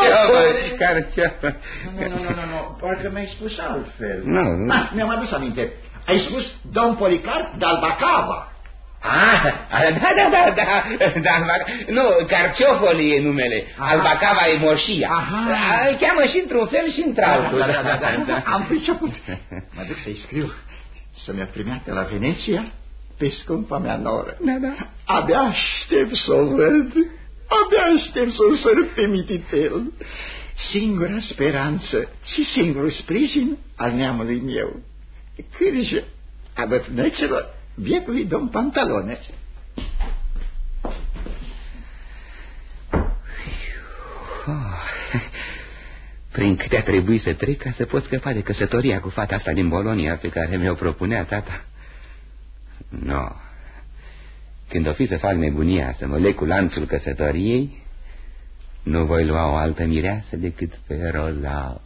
K: Nu, parcă mi-ai spus altfel.
F: Nu.
K: Mi-am adus aminte. Ai spus domn Policarp de Albacava.
F: Da. Nu, Carciofoli e numele. Albacava e moșia. Îl cheamă și într-un fel și într-altul.
K: Da. Am priceput. Mă duc să-i scriu să mi-a primeat de la Veneția pe scumpa mea noră.
H: Da.
K: Abia aștept să o văd, abia aștept să o sărut pe mititel. Singura speranță și singurul sprijin al neamului meu. Cârjă a bătrâneților bietului domn Pantalone.
F: Prin câte a trebuit să trec ca să pot scăpa de căsătoria cu fata asta din Bolonia pe care mi-o propunea tata. No. Când o fi să fac nebunia să mă leg cu lanțul căsătoriei, nu voi lua o altă mireasă decât pe Rozaura.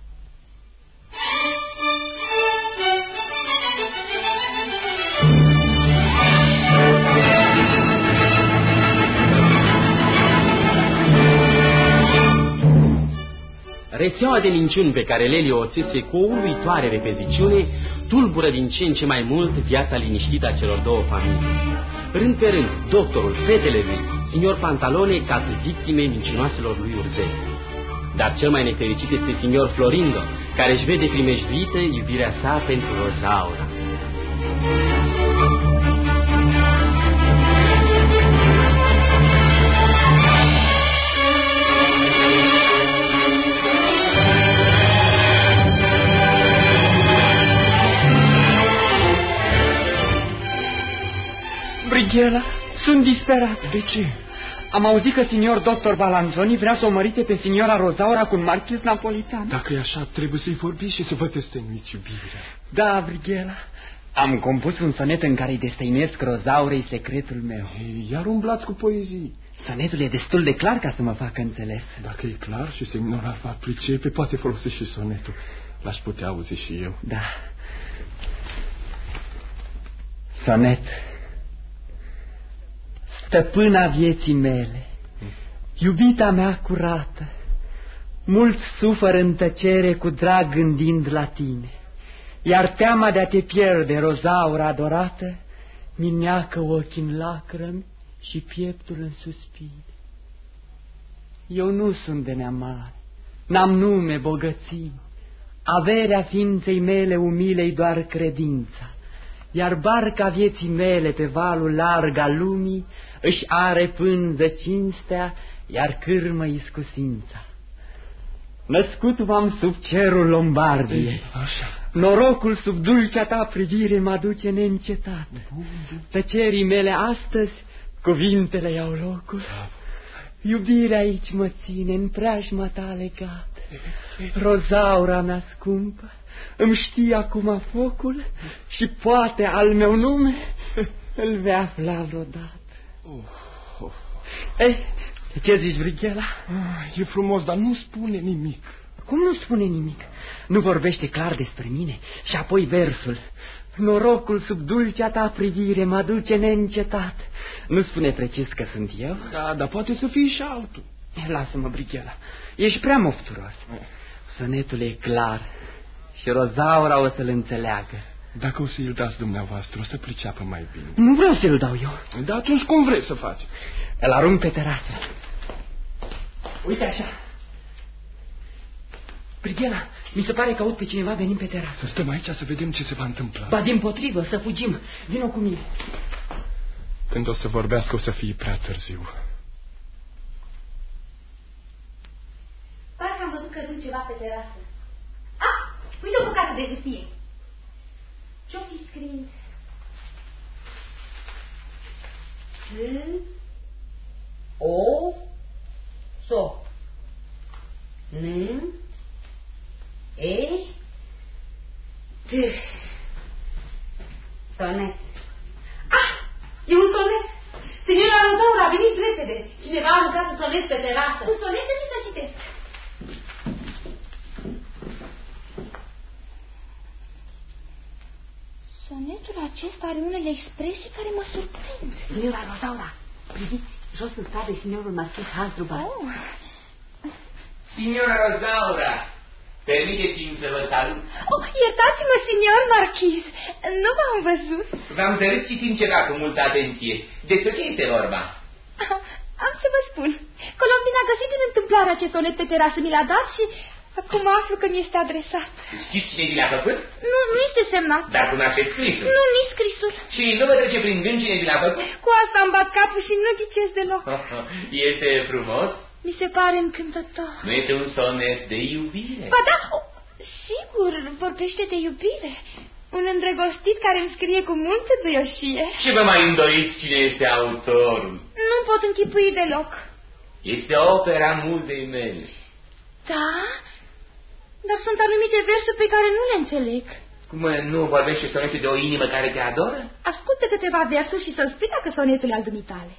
B: Rețeaua de minciuni pe care Lelio o țese cu o uluitoare repeziciune tulbură din ce în ce mai mult viața liniștită a celor două familii. Rând pe rând, doctorul, fetele lui, signor Pantalone, cad victime mincinoaselor lui Urzel. Dar cel mai nefericit este signor Florindo, care își vede primejduită iubirea sa pentru Rozaura.
I: Brighella, sunt disperat.
D: De ce?
I: Am auzit că signor doctor Balanzoni vrea să o mărite pe signora Rozaura cu un marchis napolitan.
D: Dacă e așa, trebuie să-i vorbiți și să vă destăinuiți iubirea.
I: Da, Brighella, am compus un sonet în care îi destăinuiesc Rozaurei secretul meu.
D: Iar umblați cu poezii.
I: Sonetul e destul de clar ca să mă facă înțeles.
D: Dacă e clar și semnul va pricepe, poate folosi și sonetul. L-aș putea auzi și eu.
I: Da. Sonet. Stăpâna vieții mele, iubita mea curată, mult sufăr în tăcere cu drag gândind la tine, iar teama de a te pierde, Rozaura adorată, mi neacă ochii în lacrimi și pieptul în suspine. Eu nu sunt de neamare, n-am nume, bogății, averea ființei mele umilei doar credința, iar barca vieții mele pe valul larg al lumii își are pânză cinstea, iar cârmă iscusința. Născut m-am sub cerul Lombardiei, norocul sub dulcea ta privire mă duce neîncetat. Tăcerii mele astăzi, cuvintele iau locul, iubirea aici mă ține în preajma ta legat. Rozaura mea scumpă îmi știe acum focul și poate al meu nume îl vei afla vreodată. Ei, ce zici, Brighella?
D: E frumos, dar nu spune nimic.
I: Cum nu spune nimic? Nu vorbește clar despre mine? Și apoi versul. Norocul sub dulcea ta privire mă duce neîncetat. Nu spune precis că sunt eu?
D: Da, dar poate să fie și altul.
I: Lasă-mă, Brighella, ești prea mofturos. Sonetul e clar și Rozaura o să-l înțeleagă.
D: Dacă o să-i dați dumneavoastră, o să priceapă mai bine.
I: Nu vreau să-l dau eu.
D: Dar atunci cum vrei să faci?
I: Îl arunc pe terasă. Uite așa. Brighella, mi se pare că aud pe cineva venind pe terasă.
D: Să stăm aici să vedem ce se va întâmpla.
I: Ba dimpotrivă, să fugim. Vino cu mine.
D: Când o să vorbească, o să fie prea târziu.
E: Parcă am văzut căzând ceva pe terasă. Uite o bucată de hârtie. Ce-o fi scris? S-O N E T. Sonet. E un sonet. Signora Rozaura, veniți repede. Cineva a aruncat un sonet pe terasă. Un sonet? De ce să citesc? Sonetul acesta are unele expresii care mă surprind.
A: Signora Rozaura, priviți, jos în stradă signorul marchis Hasdrubal.
G: Signora Rozaura, permiteți-mi să vă salut.
E: Iertați-mă, signor marchis, nu v-am văzut.
G: V-am zărit citind ceva cu multă atenție. Despre ce este vorba?
E: Am să vă spun. Colombina a găsit în întâmplare acest sonet pe terasă, mi l-a dat și Acum aflu că mi este adresat.
G: Știți cine l-a făcut?
E: Nu este semnat.
G: Dar cunoașteți scrisul?
E: Nu, nici scrisul.
G: Și nu vă trece prin gând cine l-a făcut?
E: Cu asta îmi bat capul și nu ghicesc deloc.
G: Este frumos?
E: Mi se pare încântător.
G: Nu este un sonet de iubire?
E: Ba da, sigur, vorbește de iubire. Un îndrăgostit care îmi scrie cu multă duioșie.
G: Și vă mai îndoiți cine este autorul?
E: Nu pot închipui deloc.
G: Este opera muzei mele.
E: Da? Dar sunt anumite versuri pe care nu le înțeleg.
G: Cum nu vorbește sonetul de o inimă care te adoră?
E: Ascultă câteva versuri și să-mi spui dacă sonetul e al dumitale.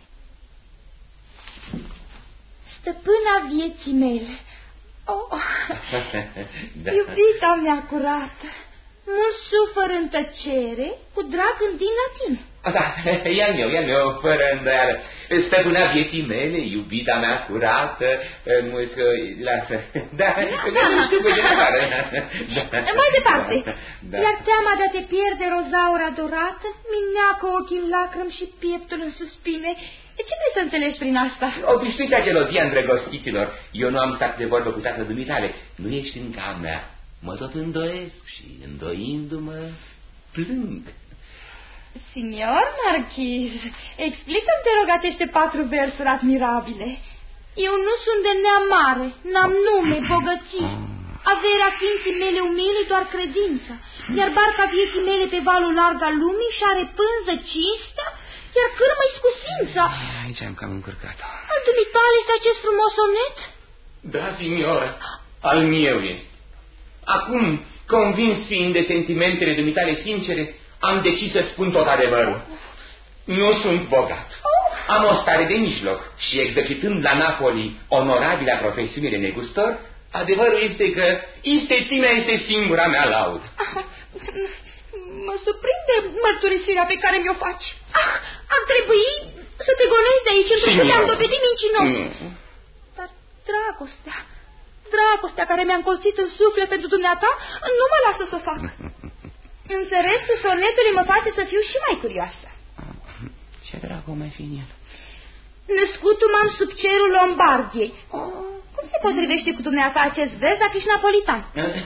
E: Stăpâna vieții mele. Oh,
G: da.
E: Iubita mea curată, mult sufăr în tăcere, cu drag gândind la tine.
G: Da, e al meu, fără îndoială. Stăpâna vieții mele, iubita mea curată, lasă. Da, nu știu pe ce afară.
E: Mai departe.
G: Da.
E: Iar teama de a te pierde, rozaura dorată, mi-neacă ochii în lacrimi și pieptul în suspine. Ce vrei să înțelegi prin asta?
G: Obișnuitea gelozia îndrăgostiților. Eu nu am stat de vorbă cu tatăl dumitale. Nu ești în cam mea. Mă tot îndoiesc și, îndoindu-mă, plâng.
E: Signor Marchiz, explică-mi, te rog, aceste 4 versuri admirabile. Eu nu sunt de neam mare, n-am nume, bogăție. Averea ființei mele umile doar credința, iar barca vieții mele pe valul larg al lumii și are pânză cinstea, iar cârmă-i scusința.
G: Aici am cam încurcat-o.
E: Al dumitale este acest frumos sonet?
G: Da, signora, al meu este. Acum, convins fiind de sentimentele dumitale sincere, am decis să spun tot adevărul. Nu sunt bogat. Am o stare de mijloc și exercitând la Napoli onorabila profesiune de negustor, adevărul este că istețimea este singura mea laudă.
E: Mă surprinde mărturisirea pe care mi-o faci. Ar trebui să te gonezi de aici, pentru că te-am dovedit mincinos. Dar dragostea care mi-a încolțit în suflet pentru dumneata, nu mă lasă să o fac. Însă restul sonetului mă face să fiu și mai curioasă.
G: Ce dracu mai fi în el?
E: Născutul m-am sub cerul Lombardiei. Cum se potrivește cu dumneata acest vers dacă ești napolitan?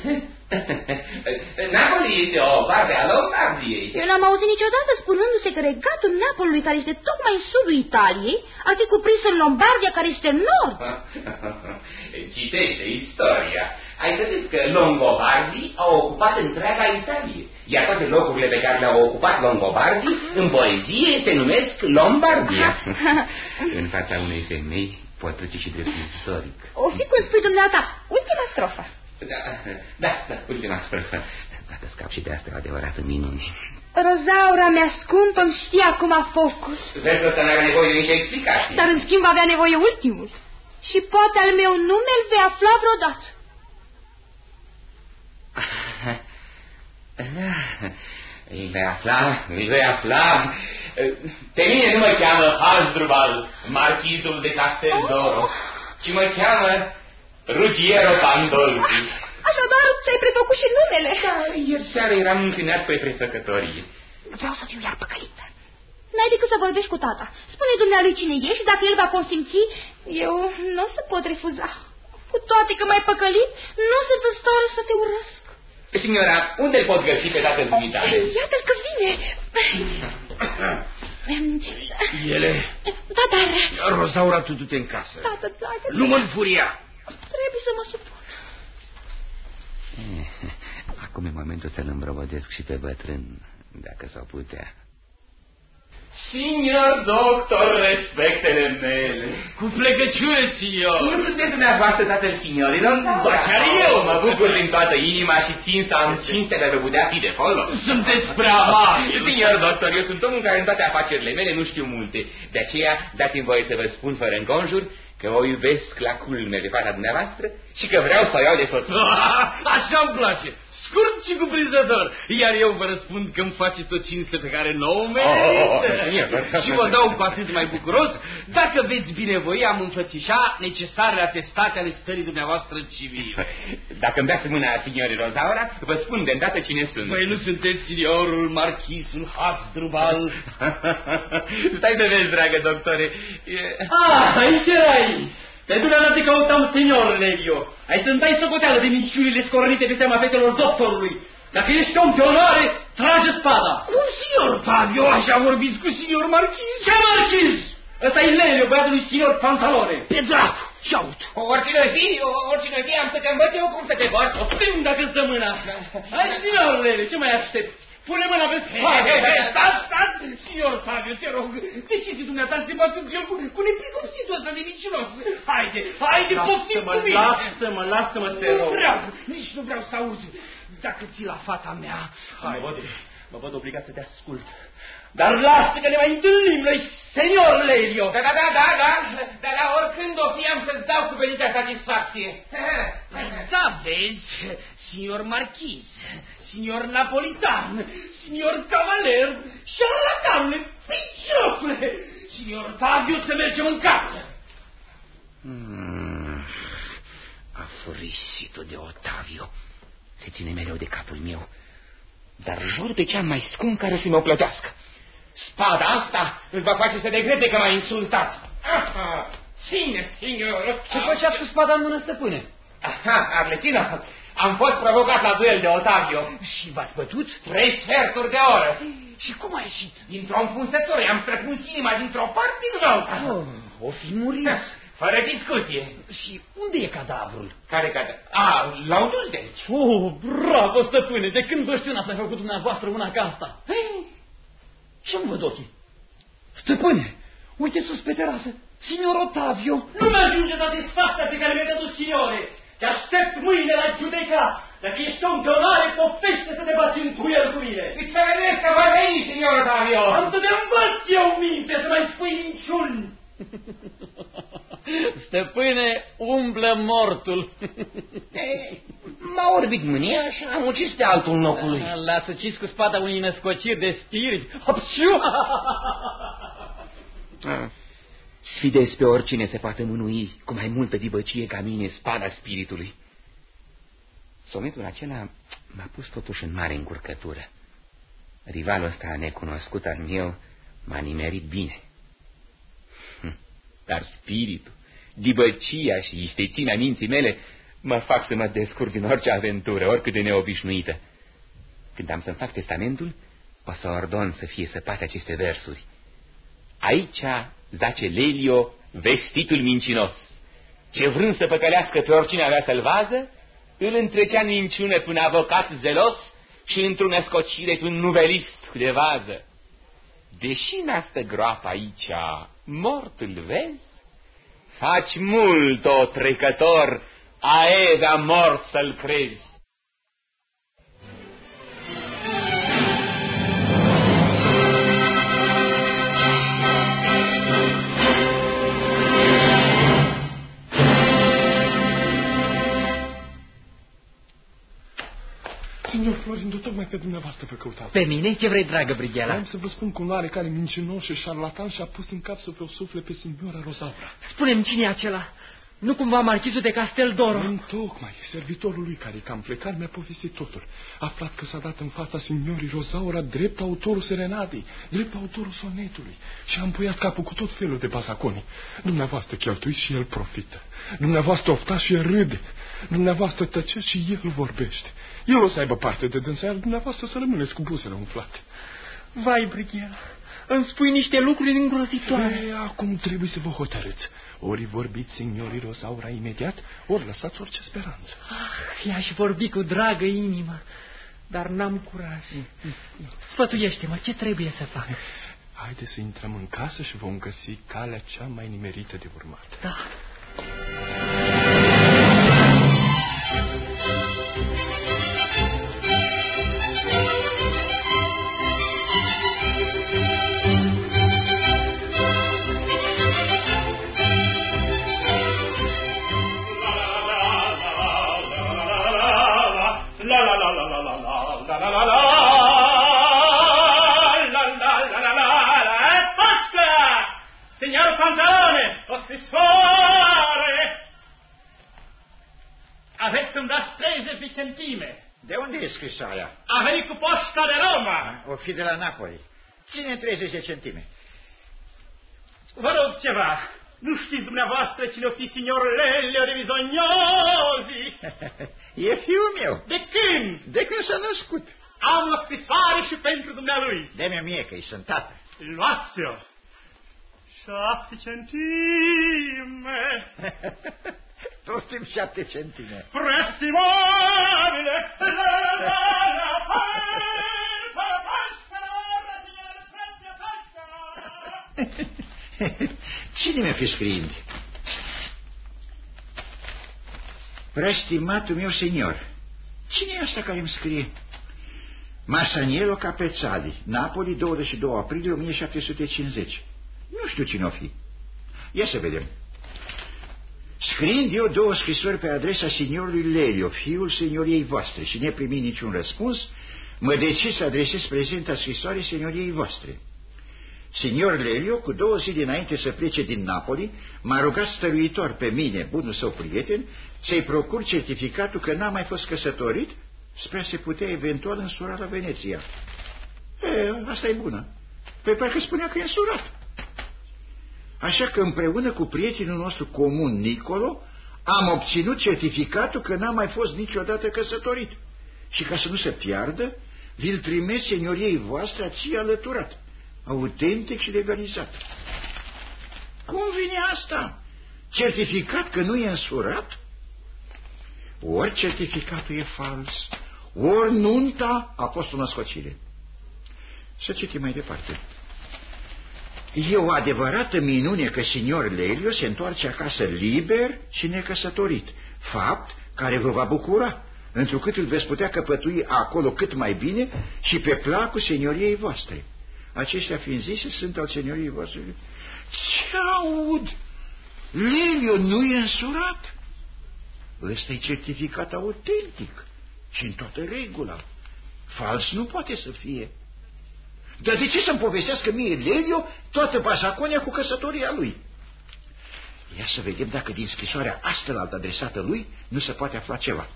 G: Napoli este o parte a Lombardiei.
E: Eu n-am auzit niciodată spunându-se că regatul Napolului, care este tocmai în sudul Italiei, ar fi cuprins în Lombardia, care este în nord.
G: Citește istoria. Ai văzut că Longobardii au ocupat întreaga Italie, iar toate locurile pe care le-au ocupat Longobardii, în poezie se numesc Lombardia. În fața unei femei pot trece și drept istoric.
E: O fi cum spui dumneata, ultima strofă.
G: Da, ultima strofă. Dacă scap și de asta, e adevărată minune.
E: Rozaura mea scumpă îmi știe acum focul.
G: Vezi că n-are nevoie de nicio explicație.
E: Dar în schimb avea nevoie ultimul. Și poate al meu nume îl vei afla vreodată.
G: Îl vei afla. Pe mine nu mă cheamă Hasdrubal, marchizul de Casteldoro, ci mă cheamă Ruggiero Pandolfi.
E: Așadar, ți-ai prefăcut și numele.
G: Da, ieri seara eram înclinat pe prefăcătorie.
E: Vreau să fiu iar păcălită. N-ai decât să vorbești cu tata. Spune dumnealui cine ești și dacă el va consimți, eu nu o să pot refuza. Cu toate că m-ai păcălit, nu sunt în stare să te urăsc.
G: Signora, unde-l pot găsi pe tatăl dumitale?
E: Iată-l că vine.
J: Ele?
E: Da, dar...
J: Rozaura, tu du-te în casă.
E: Tată,
J: nu mă înfuria.
E: Trebuie să mă supun.
F: Acum e momentul să-l îmbrovădesc și pe bătrân, dacă s-o putea.
G: Signor doctor, respectele mele.
J: Cu plecăciune, signor.
G: Nu sunteți dumneavoastră tatăl signorilor?
J: Ba, chiar eu.
G: Mă bucur din toată inima și țin să am cinstea de a putea fi de folos.
J: Sunteți prea mari.
G: Signor doctor, eu sunt omul care în toate afacerile mele nu știu multe. De aceea dați-mi voie să vă spun fără înconjur că o iubesc la culme de fata dumneavoastră și că vreau să o iau de soție.
J: Așa-mi place. Scurt și cuprinzător. Iar eu vă răspund că îmi faceți o cinste pe care nouă merită. Și vă dau cu atât mai bucuros dacă veți binevoi am înfățișa necesarele atestate ale stării dumneavoastră civile.
G: Dacă îmi dați mâna signorii Rozaura, vă spun de îndată cine sunt.
J: Păi nu sunteți signorul marchisul Hasdrubal?
G: Stai de vezi, dragă doctore.
I: Aici erai.
B: Pe dumneavoastră te căutam, senior Lelio. Ai să-mi dai socoteală de minciunile scorănite pe seama fetelor doctorului. Dacă ești om de onoare, trage spada.
J: Cum, signor Tavio, așa vorbiți cu signor Marchiz?
B: Ce Marchiz? Ăsta e Lelio, băiatul lui signor Pantalone.
J: Pe dracu, și-aut.
G: Oricine fii, am să te învăț eu cum să te bați.
B: Oprim dacă-ți dă mâna. Hai, signor Lelio, ce mai aștepți? Pune mâna pe spate.
J: Stați, signor Tavio, te rog. Decizi dumneata să te bați în el cu neprihățitul ăsta de mincinos. Haide, poftim cu mine.
B: Lasă-mă, te rog.
J: Nici nu vreau să aud. Dacă ții la fata mea...
B: Mă văd obligat să te ascult. Dar lasă că ne mai întâlnim noi, senior Lelio.
G: Da, oricând o fi am să-ți dau cuvenită satisfacție.
J: Da, vezi, signor Marchiz, signor Napolitan, signor Cavaler, șarlatanule, piciocule, signor Tavio, să mergem în casă.
F: Afurisitul de Otavio se ține mereu de capul meu, dar jur pe cea mai scump care să mă plătească. Spada asta îl va face să regrete că m-a insultat.
G: Ține, signor.
B: Ce făceați cu spada în mână, stăpâne?
G: Arletina, am fost provocat la duel de Otavio.
J: Și v-ați bătut?
G: 3 sferturi de oră.
J: Și cum a ieșit?
G: Dintr-o înfunsătură, i-am străpuns inima dintr-o parte în alta.
J: O fi murit.
G: Fără discuție.
J: Și unde e cadavrul?
G: Care cadavru? L-au dus de aici.
B: Bravo, stăpâne, de când băștiuna s-a făcut dumneavoastră una ca asta?
J: Ce-mi văd ochii? Stăpâne, uite sus pe terasă, signor Otavio.
B: Nu mi ajunge satisfacția pe care mi-a dat-o, signore. Te aștept mâine la judeca. Dacă ești om de onoare, poftește să te bați în cuier cu mine.
G: Îți fărănesc că voi veni, signor Otavio.
B: Am să te învăț eu minte să mai spui minciuni. Stăpâne, umblă mortul.
F: M-a orbit mânia și am ucis pe altul locului.
B: L-ați ucis cu spada unui născociri de spirit.
F: Sfidez pe oricine se poate mânui cu mai multă dibăcie ca mine spada spiritului. Sonetul acela m-a pus totuși în mare încurcătură. Rivalul ăsta necunoscut al meu m-a nimerit bine. Dar spiritul, dibăcia și istețimea minții mele mă fac să mă descurc din orice aventură, oricât de neobișnuită. Când am să-mi fac testamentul, o să ordon să fie săpate aceste versuri. Aici zace Lelio, vestitul mincinos, ce vrând să păcălească pe oricine avea să-l vază, îl întrecea în minciună pe un avocat zelos și într-o născocire pe un nuvelist de vază. Deși n-astă groapă aici, mort îl vezi? Faci mult, o trecător, aeda mort să-l crezi.
D: Signor Florindo, tocmai pe dumneavoastră vă căutam.
I: Pe mine? Ce vrei, dragă Brighela?
D: Am să vă spun cum oarecare mincinos și șarlatan și-a pus în cap să o sufle pe signora Rosaura.
I: Spune-mi cine e acela? Nu cumva marchizul de Casteldoro?
D: Întocmai, servitorul lui care cam plecat mi-a povestit totul. A aflat că s-a dat în fața signorii Rosaura drept autorul serenadei, drept autorul sonetului și a împuiat capul cu tot felul de bazaconii. Dumneavoastră cheltuiți și el profită. Dumneavoastră oftați și el râde. Dumneavoastră tăceți și el vorbește. El o să aibă parte de dânsa, iar dumneavoastră să rămâneți cu buzele umflate.
I: Vai, Brighela, îmi spui niște lucruri îngrozitoare.
D: Acum trebuie să vă hotărâți. Ori vorbiți signorii Rosaura imediat, ori lăsați orice speranță.
I: I-aș vorbi cu dragă inimă, dar n-am curaj. Sfătuiește-mă, ce trebuie să fac?
D: Haideți să intrăm în casă și vom găsi calea cea mai nimerită de urmat.
I: Da.
B: Signor Pantalone, o scrisoare! Aveți să-mi dați 30 de centime.
K: De unde e scrisoarea?
B: A venit cu poșta de Roma.
K: O fi de la Napoli. Ține 30 de centime.
B: Vă rog ceva.
M: Nu știți dumneavoastră cine o fi signor Lelio de Bisognosi?
K: E fiul meu.
M: De când?
K: De când s-a născut.
M: Am o scrisoare și pentru dumnealui.
K: Dă-mi-o mie, că-i sunt tată.
M: Luați-o. 7 centime.
K: Poftim 7 centime.
M: Prestimabile.
K: Cine mi-a fi scriind? Preestimatul meu senior. Cine e asta care îmi scrie? Masaniello Capezzali, Napoli, 22 aprilie 1750. Nu știu cine o fi. Ia să vedem. Scriind eu 2 scrisori pe adresa signorului Lelio, fiul senioriei voastre, și ne primi niciun răspuns, mă decid să adresez prezenta scrisoare senioriei voastre. Signor Lelio, cu 2 zile înainte să plece din Napoli, m-a rugat stăruitor pe mine, bunul său prieten, să-i procur certificatul că n-a mai fost căsătorit, spre a se putea eventual însura la Veneția. Asta e bună. Pe parcă spunea că e însurat. Așa că împreună cu prietenul nostru comun, Nicolo, am obținut certificatul că n-a mai fost niciodată căsătorit. Și ca să nu se piardă, vi-l trimis senioriei voastre ați alăturat, autentic și legalizat. Cum vine asta? Certificat că nu e însurat? Ori certificatul e fals, ori nunta a fost o născocire. Să citim mai departe. E o adevărată minune că signor Lelio se întoarce acasă liber și necăsătorit, fapt care vă va bucura, întrucât îl veți putea căpătui acolo cât mai bine și pe placul senioriei voastre. Aceștia fiind zise, sunt al senioriei voastre. Ce aud? Lelio nu e însurat? Ăsta e certificat autentic și în toată regula. Fals nu poate să fie. Dar de ce să-mi povestească mie Lelio toată bazaconia cu căsătoria lui? Ia să vedem dacă din scrisoarea astălaltă adresată lui nu se poate afla ceva.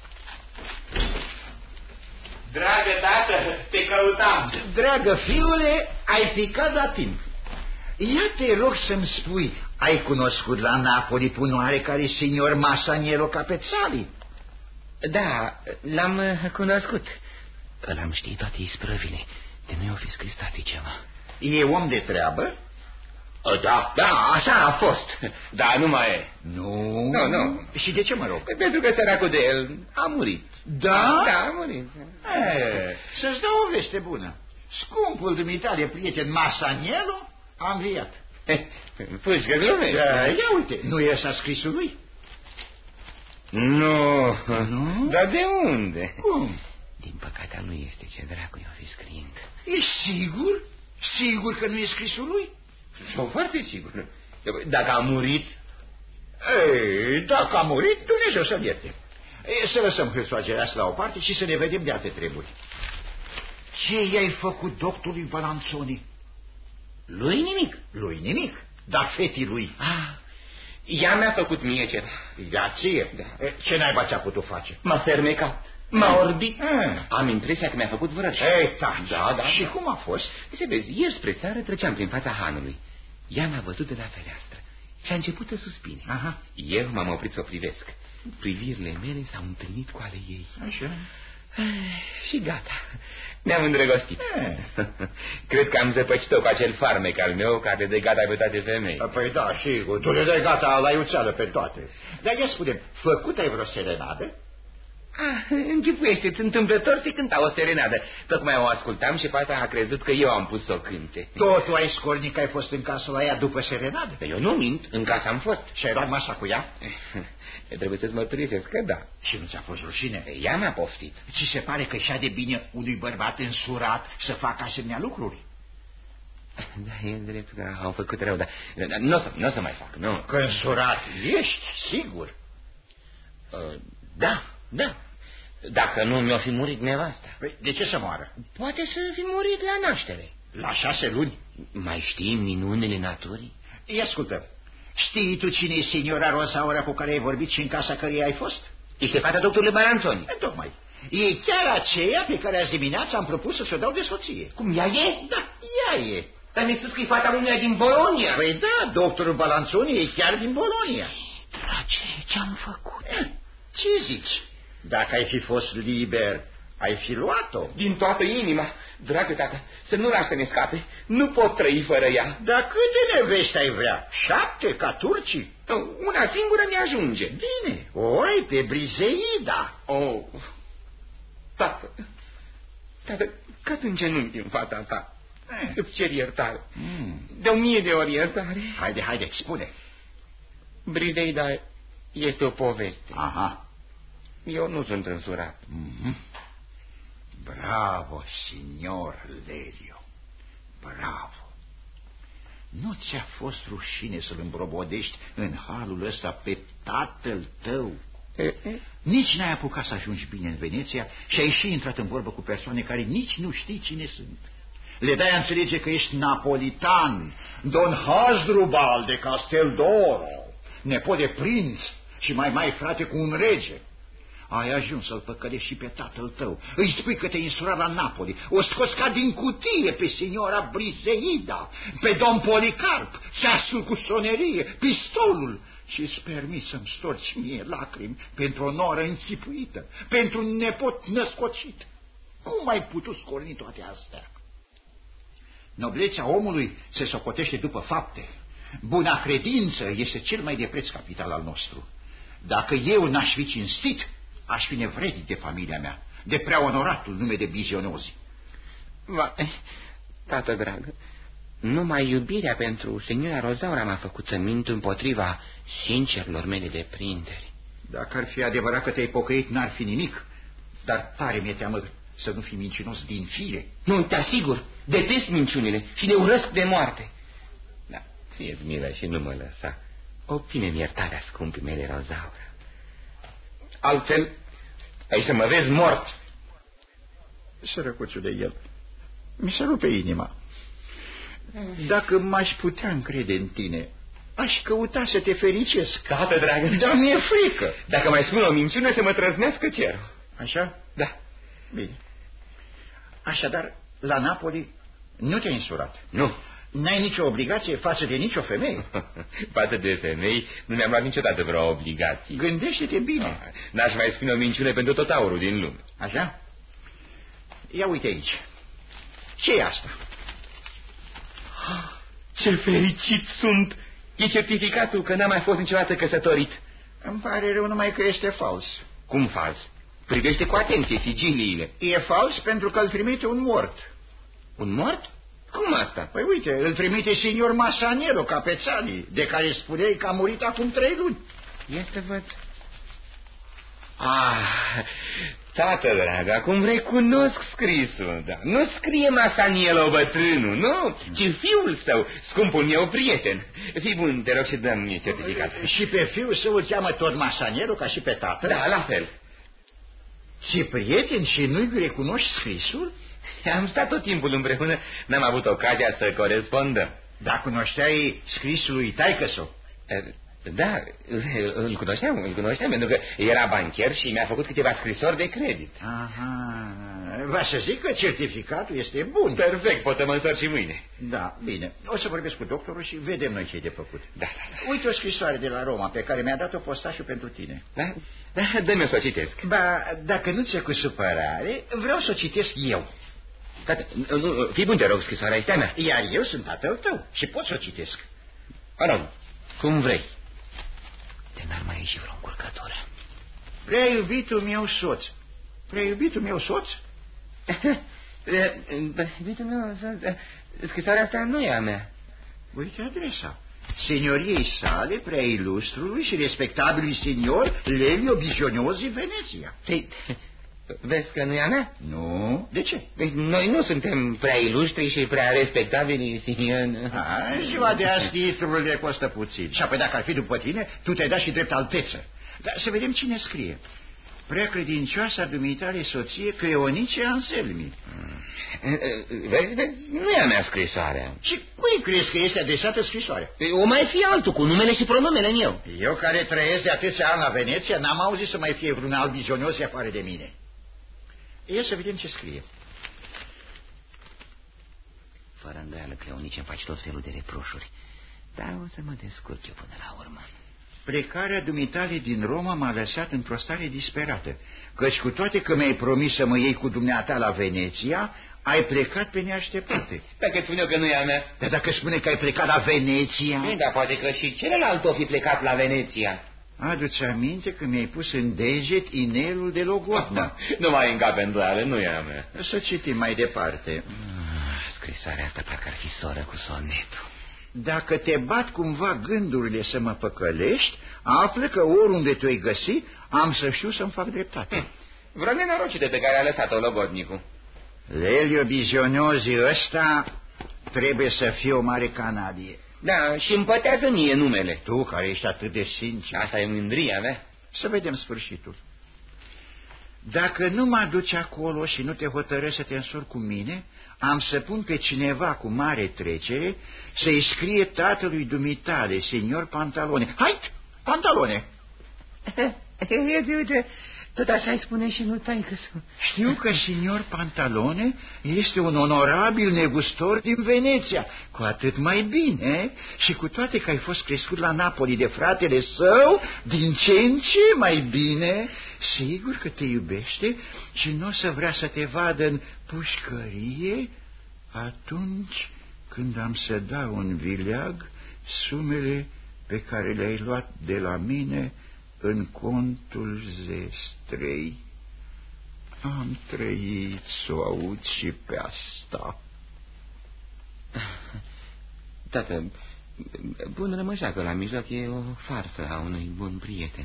G: Dragă tată, te căutam.
K: Dragă fiule, ai picat la timp. Ia te rog să-mi spui, ai cunoscut la Napoli pe un oarecare signor Masaniello Capezzali?
H: Da, l-am cunoscut. L-am știut toate isprăvile. De nu i-o fi scris tati ceva.
K: E om de treabă?
H: Da, așa a fost. Dar nu mai e.
K: Nu. Și de ce mă rog?
H: Pentru că săracul de el a murit.
K: Da?
H: Da, a murit.
K: Să-ți dau o veste bună. Scumpul dumitale prieten Masaniello a înviat.
H: Păi, că glumești.
K: Da, ia uite, nu e așa scrisul lui?
H: Nu. Dar de unde?
K: Cum?
H: Din păcate lui este, ce dracu i-o fi scriind.
K: Ești sigur? Sigur că nu e scrisul lui?
H: Sunt foarte sigur. Dacă a murit...
K: Ei, dacă a murit, Dumnezeu să-l ierte. Să lăsăm hârsoagerea asta la o parte și să ne vedem de alte treburi. Ce i-ai făcut doctorului Balanzoni?
H: Lui nimic.
K: Lui nimic, dar fetii lui.
H: Ea mi-a făcut mie ceva.
K: Ea ție? Da. Ce naiba ți-a putut face?
H: M-a fermecat. M-a orbit. Am impresia că mi-a făcut vrăj.
K: Ei, taci.
H: Da.
K: Și cum a fost?
H: Se vezi, ieri spre seară treceam prin fața hanului. Ea m-a văzut de la fereastră și a început să suspine. Eu m-am oprit să o privesc. Privirile mele s-au întâlnit cu ale ei.
K: Așa.
H: Și gata. Ne-am îndrăgostit. Cred că am zăpăcit-o cu acel farmec al meu care de gata pe toate femei.
K: Păi da, sigur, tu le dai gata la iuțeală pe toate. Dar ia spune, făcut ai vreo serenadă?
H: Închipuiește-ți, întâmplător se cânta o serenadă. Tocmai o ascultam și fata a crezut că eu am pus să o cânte.
K: Totul ai scornic că ai fost în casă la ea după serenadă?
H: Eu nu mint, în casă am fost.
K: Și ai luat masa cu ea?
H: Trebuie să-ți mărturisesc că da.
K: Și nu ți-a fost rușine?
H: Ea mi-a poftit.
K: Ți se pare că și-a de bine unui bărbat însurat să facă asemenea lucruri?
H: Da, e drept că au făcut rău, dar nu o să mai fac, nu.
K: Că însurat ești, sigur?
H: Da. Dacă nu mi-o fi murit nevasta.
K: Păi, de ce să moară?
H: Poate să fi murit la naștere.
K: La 6 luni?
H: Mai știi minunile naturii?
K: Ia ascultă, știi tu cine e signora Rosaura cu care ai vorbit și în casa căreia ai fost?
H: Este fata doctorului Balanzoni.
K: Tocmai. E chiar aceea pe care azi dimineața am propus să-ți o dau de soție.
H: Cum, ea e?
K: Da, ea e.
G: Dar mi-ai spus că e fata unuia din Bologna.
K: Păi da, doctorul Balanzoni e chiar din Bologna.
A: Drage, ce-am făcut?
K: Ce zici? Dacă ai fi fost liber, ai fi luat-o.
G: Din toată inima. Dragă tată, să nu lași să ne scape. Nu pot trăi fără ea.
K: Dar câte nevești ai vrea? 7, ca turcii?
G: Una singură mi-ajunge.
K: Bine, o ai pe Briseida.
G: Oh, tată, cad în genunchi în fața ta. Îți cer iertare. De 1000 de ori iertare.
K: Haide, spune.
G: Briseida este o poveste.
K: Aha.
G: Eu nu sunt însurat.
K: Bravo, signor Lelio. Bravo. Nu ți-a fost rușine să-l îmbrobodești în halul ăsta pe tatăl tău? Nici n-ai apucat să ajungi bine în Veneția și ai și intrat în vorbă cu persoane care nici nu știi cine sunt. Le dai a înțelege că ești napolitan, Don Hasdrubal de Casteldoro, nepot de prinț și mai frate cu un rege. Ai ajuns să-l păcălești și pe tatăl tău. Îi spui că te-ai însurat la Napoli. O scoți ca din cutie pe signora Briseida, pe domn Policarp, ceasul cu sonerie, pistolul. Și îți permis să-mi storci mie lacrimi pentru o noră închipuită, pentru un nepot născocit. Cum ai putut scorni toate astea? Noblețea omului se socotește după fapte. Buna credință este cel mai de preț capital al nostru. Dacă eu n-aș fi cinstit, aș fi nevrednic de familia mea, de prea onoratul nume de Bizionozi.
G: Tată dragă, numai iubirea pentru signora Rozaura m-a făcut să mint împotriva sincerilor mele deprinderi.
K: Dacă ar fi adevărat că te-ai pocăit, n-ar fi nimic, dar tare mi-e teamă să nu fii mincinos din fire.
G: Nu, te asigur, detest minciunile și le urăsc de moarte. Da, fie-ți milă și nu mă lăsa. Obține-mi iertarea, scumpii mele Rozaura. Altfel, ai să mă vezi mort.
K: Sărăcuțul de el, mi se rupe inima. Dacă m-aș putea încrede în tine, aș căuta să te fericesc.
G: Tată dragă,
K: dar mi-e frică.
G: Dacă mai spun o minciună, să mă trăznească cerul.
K: Așa?
G: Da.
K: Bine. Așadar, la Napoli nu te-ai însurat?
G: Nu.
K: N-ai nicio obligație față de nicio femeie?
G: Față de femei nu mi-am luat niciodată vreo obligație.
K: Gândește-te bine.
G: N-aș mai spune o minciună pentru tot aurul din lume.
K: Așa? Ia uite aici. Ce e asta?
G: Ce fericit sunt! E certificatul că n-am mai fost niciodată căsătorit.
K: Îmi pare rău numai că este fals.
G: Cum fals? Privește cu atenție sigiliile.
K: E fals pentru că îl trimite un mort.
G: Un mort? Cum asta?
K: Păi uite, îl trimite signor Masaniero Capezzani, de care spuneai că a murit acum 3 luni.
G: Este văd. Tată dragă, acum recunosc scrisul, da. Nu scrie Masaniello bătrânul, nu, ci fiul său, scumpul meu prieten. Fii bun, te rog și dă-mi certificat.
K: Și pe fiul său îl cheamă tot Masaniello ca și pe tată?
G: Da, la fel.
K: Ce prieten și nu-i recunoști scrisul?
G: Am stat tot timpul împreună, n-am avut ocazia să corespondăm.
K: Da, cunoșteai scrisul lui taică-său?
G: Da, îl cunoșteam, pentru că era bancher și mi-a făcut câteva scrisori de credit.
K: Aha, va să zic că certificatul este bun.
G: Perfect, pot să mă întorc și mâine.
K: Da, bine, o să vorbesc cu doctorul și vedem noi ce-i de făcut.
G: Da.
K: Uite o scrisoare de la Roma pe care mi-a dat-o postașul pentru tine.
G: Da, dă-mi-o să o citesc.
K: Ba, dacă nu ți-e cu supărare, vreau să o citesc eu.
G: Tată, fii bun, te rog, scrisoarea este a mea.
K: Iar eu sunt tatăl tău și pot să o citesc.
G: Rog, cum vrei. De n-ar mai ieși vreo încurcătură.
K: Prea iubitul meu soț. Prea iubitul meu soț?
G: Iubitul meu soț... Scrisoarea asta nu e a mea.
K: Uite adresa. Senioriei sale, prea ilustrului și respectabilului senior Lelio Bizionozi, Veneția.
G: Vezi că nu e a mea?
K: Nu. De ce?
G: Noi nu suntem prea ilustri și prea respectabili, senior.
K: Ziua de azi titlurile costă puțin. Și apoi dacă ar fi după tine, tu te-ai dat și drept alteță. Dar să vedem cine scrie. Prea credincioasa dumitare soție Cleonice Anselmi.
G: Vezi, nu e a mea scrisoarea.
K: Și cui crezi că este adresată scrisoarea?
G: O mai fie altul cu numele și pronumele meu.
K: Eu care trăiesc de atâția ani la Veneția n-am auzit să mai fie vreun alt bizionos afară de mine. Ia să vedem ce scrie.
G: Fără îndoială, Cleonice, îmi faci tot felul de reproșuri, dar o să mă descurc eu până la urmă.
K: Plecarea dumitale din Roma m-a lăsat într-o stare disperată, căci cu toate că mi-ai promis să mă iei cu dumneata la Veneția, ai plecat pe neașteptate.
G: Dacă spune eu că nu e a mea.
K: Dar dacă spune că ai plecat la Veneția...
G: Bine, dar poate că și celălalt o fi plecat la Veneția.
K: Adu-ți aminte că mi-ai pus în deget inelul de logodnă.
G: Nu mai încape îndoială, nu e a mea.
K: Să citim mai departe.
G: Scrisoarea asta parcă ar fi soră cu sonetul.
K: Dacă te bat cumva gândurile să mă păcălești, află că oriunde te-ai găsi, am să știu să-mi fac dreptate.
G: Vreo nenorocire pe care a lăsat-o logodnicul.
K: Lelio Bizioniozi ăsta trebuie să fie o mare canadie.
G: Da, și împătează mie numele.
K: Tu, care ești atât de sincer.
G: Asta e mândria mea.
K: Să vedem sfârșitul. Dacă nu mă aduci acolo și nu te hotărăști să te însori cu mine, am să pun pe cineva cu mare trecere să-i scrie tatălui dumitale, senior Pantalone. Hai, Pantalone!
A: Uite, tot așa îi spune și nu taică-su.
K: Știu că senior Pantalone este un onorabil negustor din Veneția, cu atât mai bine, și cu toate că ai fost crescut la Napoli de fratele său, din ce în ce mai bine, sigur că te iubește și nu o să vrea să te vadă în pușcărie atunci când am să dau în vileag sumele pe care le-ai luat de la mine în contul zestrei. Am trăit să o aud și pe asta.
G: Tată, bun rămășacă la mijloc e o farsă a unui bun prieten.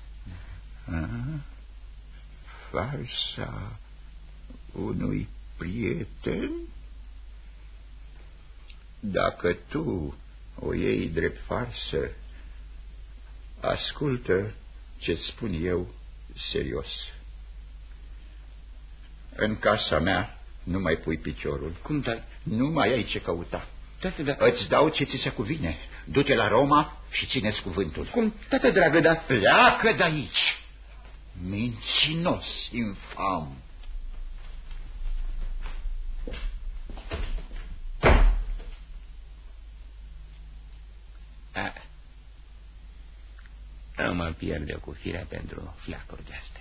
K: Farsa unui prieten? Dacă tu o iei drept farsă, ascultă ce-ți spun eu serios. În casa mea nu mai pui piciorul.
G: Cum, dar?
K: Nu mai ai ce căuta.
G: Tată, da...
K: Îți dau ce ți se cuvine. Du-te la Roma și ține-ți cuvântul.
G: Cum, tată dragă, da?
K: Pleacă de aici, mincinos, infam.
G: Nu mă pierd eu cu firea pentru fleacuri de-astea.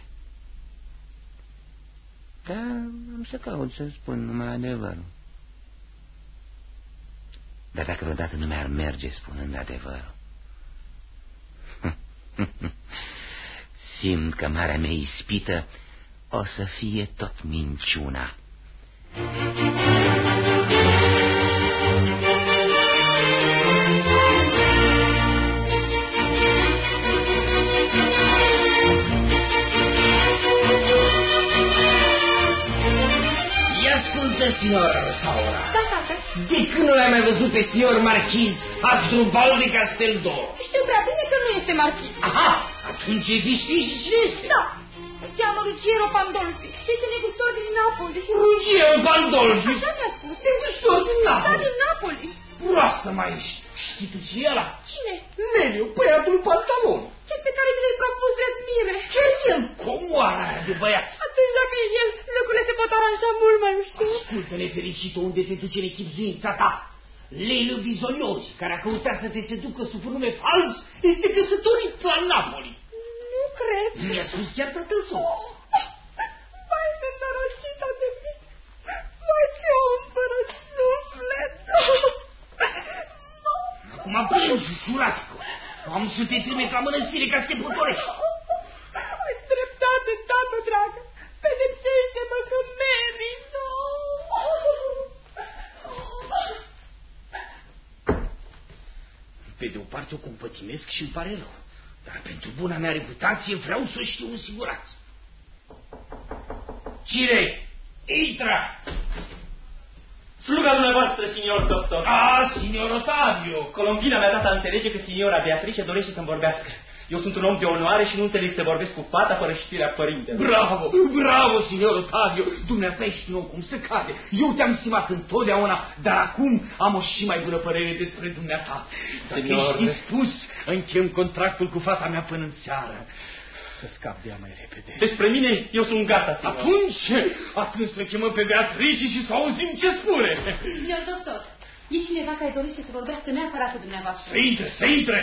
G: Dar am să caut să spun numai adevărul. Dar dacă vreodată nu mi-ar merge spunând adevărul, simt că marea mea ispită o să fie tot minciuna.
J: Signora Rosaura.
A: Da, tată.
J: De când nu l-ai mai văzut pe signor marchiz Asdrubal de Casteldor?
A: Știu prea bine că nu este marchiz.
J: Aha, atunci știi și ce este?
A: Da, se cheamă Ruggiero Pandolfi. Este negustor din Napoli.
J: Ruggiero Pandolfi?
A: Așa mi-a spus.
J: Negustor din Napoli?
A: Da, din Napoli.
J: Proastă mai ești. Știi tu ce e ăla?
A: Cine?
J: Lelio, băiatul Pantalon.
A: Cel pe care mi l-ai propus de admire.
J: Ce el? Comoara aia de băiat.
A: Atunci dacă e el, lucrurile se pot aranja mult mai ușor.
J: Ascultă, nefericită, unde te duce în echipzuința ta? Lelio Bizoniozi, care a căutat să te seducă sub un nume fals, este căsătorit la Napoli.
A: Nu cred.
J: Mi-a spus chiar tatăl său.
A: Mai este norocită de mine. Mai ți-o împără suflet.
J: Acum am prins jurat că am să te trimit la mănăstire ca să te potorești.
A: Ai dreptate, tată dragă. Pedepsește-mă că merit.
J: Pe de o parte o compătimesc și îmi pare rău, dar pentru buna mea reputație vreau să o știu în siguranță. Cine? Intră!
I: Sluga dumneavoastră, signor doctor.
J: Signor Ottavio.
I: Colombina mi-a dat a înțelege că signora Beatrice dorește să-mi vorbească. Eu sunt un om de onoare și nu înțeleg să vorbesc cu fata fără știrea părintelor.
J: Bravo, bravo, signor Ottavio. Dumneata ești un om cum se cade. Eu te-am stimat întotdeauna, dar acum am o și mai bună părere despre dumneata. Dacă ești dispus, închem contractul cu fata mea până în seară.
D: să scap de ea mai repede.
M: Despre mine, eu sunt gata, signor.
D: Atunci să chemăm pe Beatrice și să auzim ce spune.
E: Signor doctor, e cineva care dorește să vorbească neapărat cu dumneavoastră.
D: Să intre!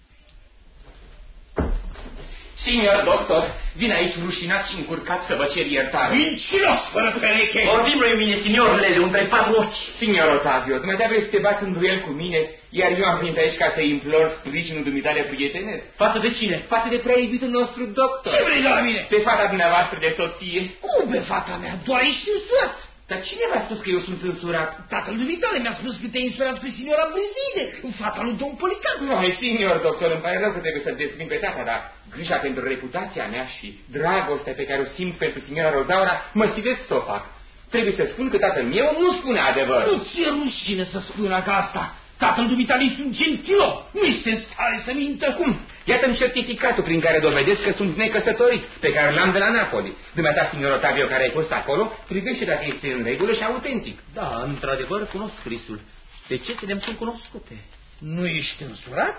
G: Signor doctor, vin aici rușinat și încurcat să vă cer iertare.
D: Mincinos, fără pereche!
M: Vorbim lui mine, signorule, de între 4 ochi.
G: Signor Otavio, dumneavoastră vrei să te bați în duel cu mine, iar eu am venit aici ca să implor sprijinul dumitale prietenesc.
M: Față de cine?
G: Față de prea iubitul nostru doctor.
D: Ce vrei de la mine?
G: Pe fata dumneavoastră de soție.
D: Cum pe fata mea? Doar ești însurat.
G: Dar cine v-a spus că eu sunt însurat?
D: Tatăl dumitale mi-a spus că te-ai însurat cu signora Brizide, fata lui domn Polican.
G: Noi, signor doctor, îmi pare rău că trebuie să desmin pe tata, dar grija pentru reputația mea și dragostea pe care o simt pentru signora Rozaura mă silesc să o fac. Trebuie să spun că tatăl meu nu spune adevărul.
D: Nu ți-e rușine să spună ca asta. Tatăl dumitale sunt gentilom, nu este în stare să mintă.
G: Cum? Iată-mi certificatul prin care dovedesc că sunt necăsătorit, pe care l-am de la Napoli. Dumneata, signor Otavio, care ai fost acolo, privește dacă este în regulă și autentic.
H: Da, într-adevăr, cunosc scrisul. De ce ținem sunt cunoscute?
D: Nu ești însurat?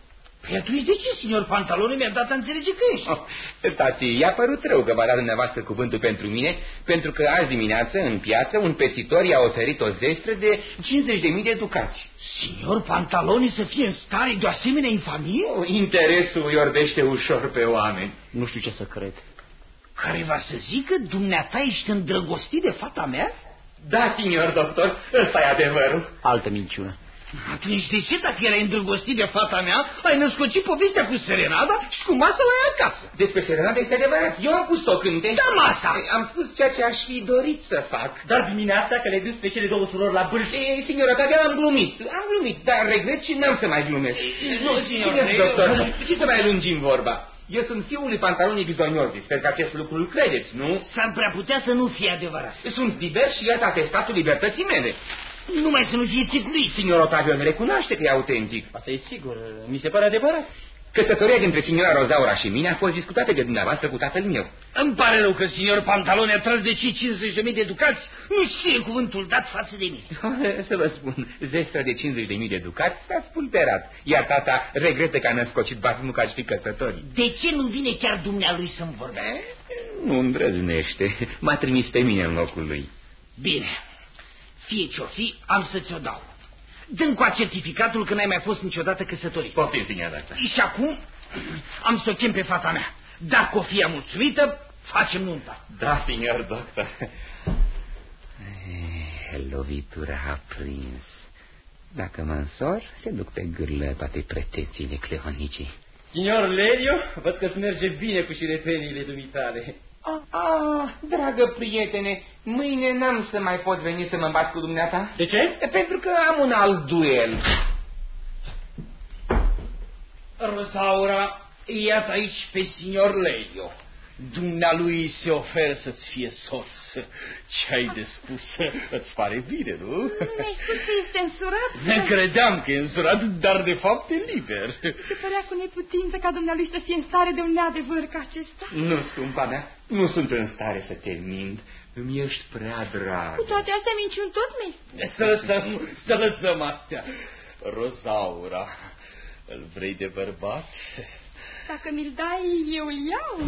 D: Păi atunci de ce, signor Pantalone, mi-a dat a înțelege că ești?
G: Tati, i-a părut rău că v-a dat dumneavoastră cuvântul pentru mine, pentru că azi dimineață, în piață, un pețitor i-a oferit o zestră de 50.000 de ducați.
D: Signor Pantalone să fie în stare de o asemenea infamie?
G: Interesul îi orbește ușor pe oameni.
H: Nu știu ce să cred.
D: Care va să zică, dumneata ești îndrăgostit de fata mea?
G: Da, signor doctor, ăsta e adevărul.
H: Altă minciună.
D: Atunci de ce, dacă erai îndrăgostit de fata mea, ai născocit povestea cu serenada și cu masa la ea acasă?
G: Despre serenada este adevărat, eu am pus-o cânte.
D: Da, masa!
G: Am spus ceea ce aș fi dorit să fac.
M: Dar dimineața că le-ai dus pe cele două surori la bârș.
G: Signora Tavia, am glumit, dar regret și n-am să mai glumesc.
D: Nu, signor
G: doctor, ce să mai lungim vorba? Eu sunt fiul lui Pantaloni Bisognosi, sper că acest lucru îl credeți, nu?
D: S-ar prea putea să nu fie adevărat.
G: Sunt liber și iată atestatul libertății mele.
D: Numai să nu fie țicluit.
G: Signor Otavio îmi recunoaște că e autentic.
H: Asta e sigur, mi se pare adevărat.
G: Căsătoria dintre signora Rozaura și mine a fost discutată de dumneavoastră cu tatăl meu.
D: Îmi pare rău că signor Pantalone a tras de cei 50.000 de ducați. Nu știe cuvântul dat față de mine.
G: Să vă spun, zestra de 50.000 de ducați s-a spulberat, iar tata regretă că a născocit basmul că aș fi căsătorii.
D: De ce nu vine chiar dumnealui să-mi vorbească?
G: Nu îndrăznește, m-a trimis pe mine în locul lui.
D: Bine, fie ce-o fi, am să ți-o dau. Dă-mi cu certificatul că n-ai mai fost niciodată căsătorit.
G: Poftim, signora.
D: Și acum am să o chem pe fata mea. Dacă o fie mulțumită, facem nunta.
G: Da, signor doctor. Lovitura a prins. Dacă mă însor, se duc pe gârlă toate pretențiile Cleonicii.
M: Signor Lelio, văd că-ți merge bine cu șirepeniile dumitale.
G: Dragă prietene, mâine n-am să mai pot veni să mă bat cu dumneata.
M: De ce?
G: Pentru că am un alt duel.
D: Rosaura, iată aici pe signor Lelio. Dumnealui se oferă să-ți fie soț. Ce-ai de spus? Îți pare bine, nu?
E: Mi-ai spus că este însurat?
D: Ne credeam că e însurat, dar de fapt e liber.
E: Se părea cu neputință ca dumnealui să fie în stare de un neadevăr ca acesta.
G: Nu, scumpa mea, nu sunt în stare să te mint. Îmi ești prea drag.
E: Cu toate astea minciuni tot mi-ai.
D: Să lăsăm astea. Rosaura, îl vrei de bărbat?
E: Dacă mi-l dai, eu îl iau.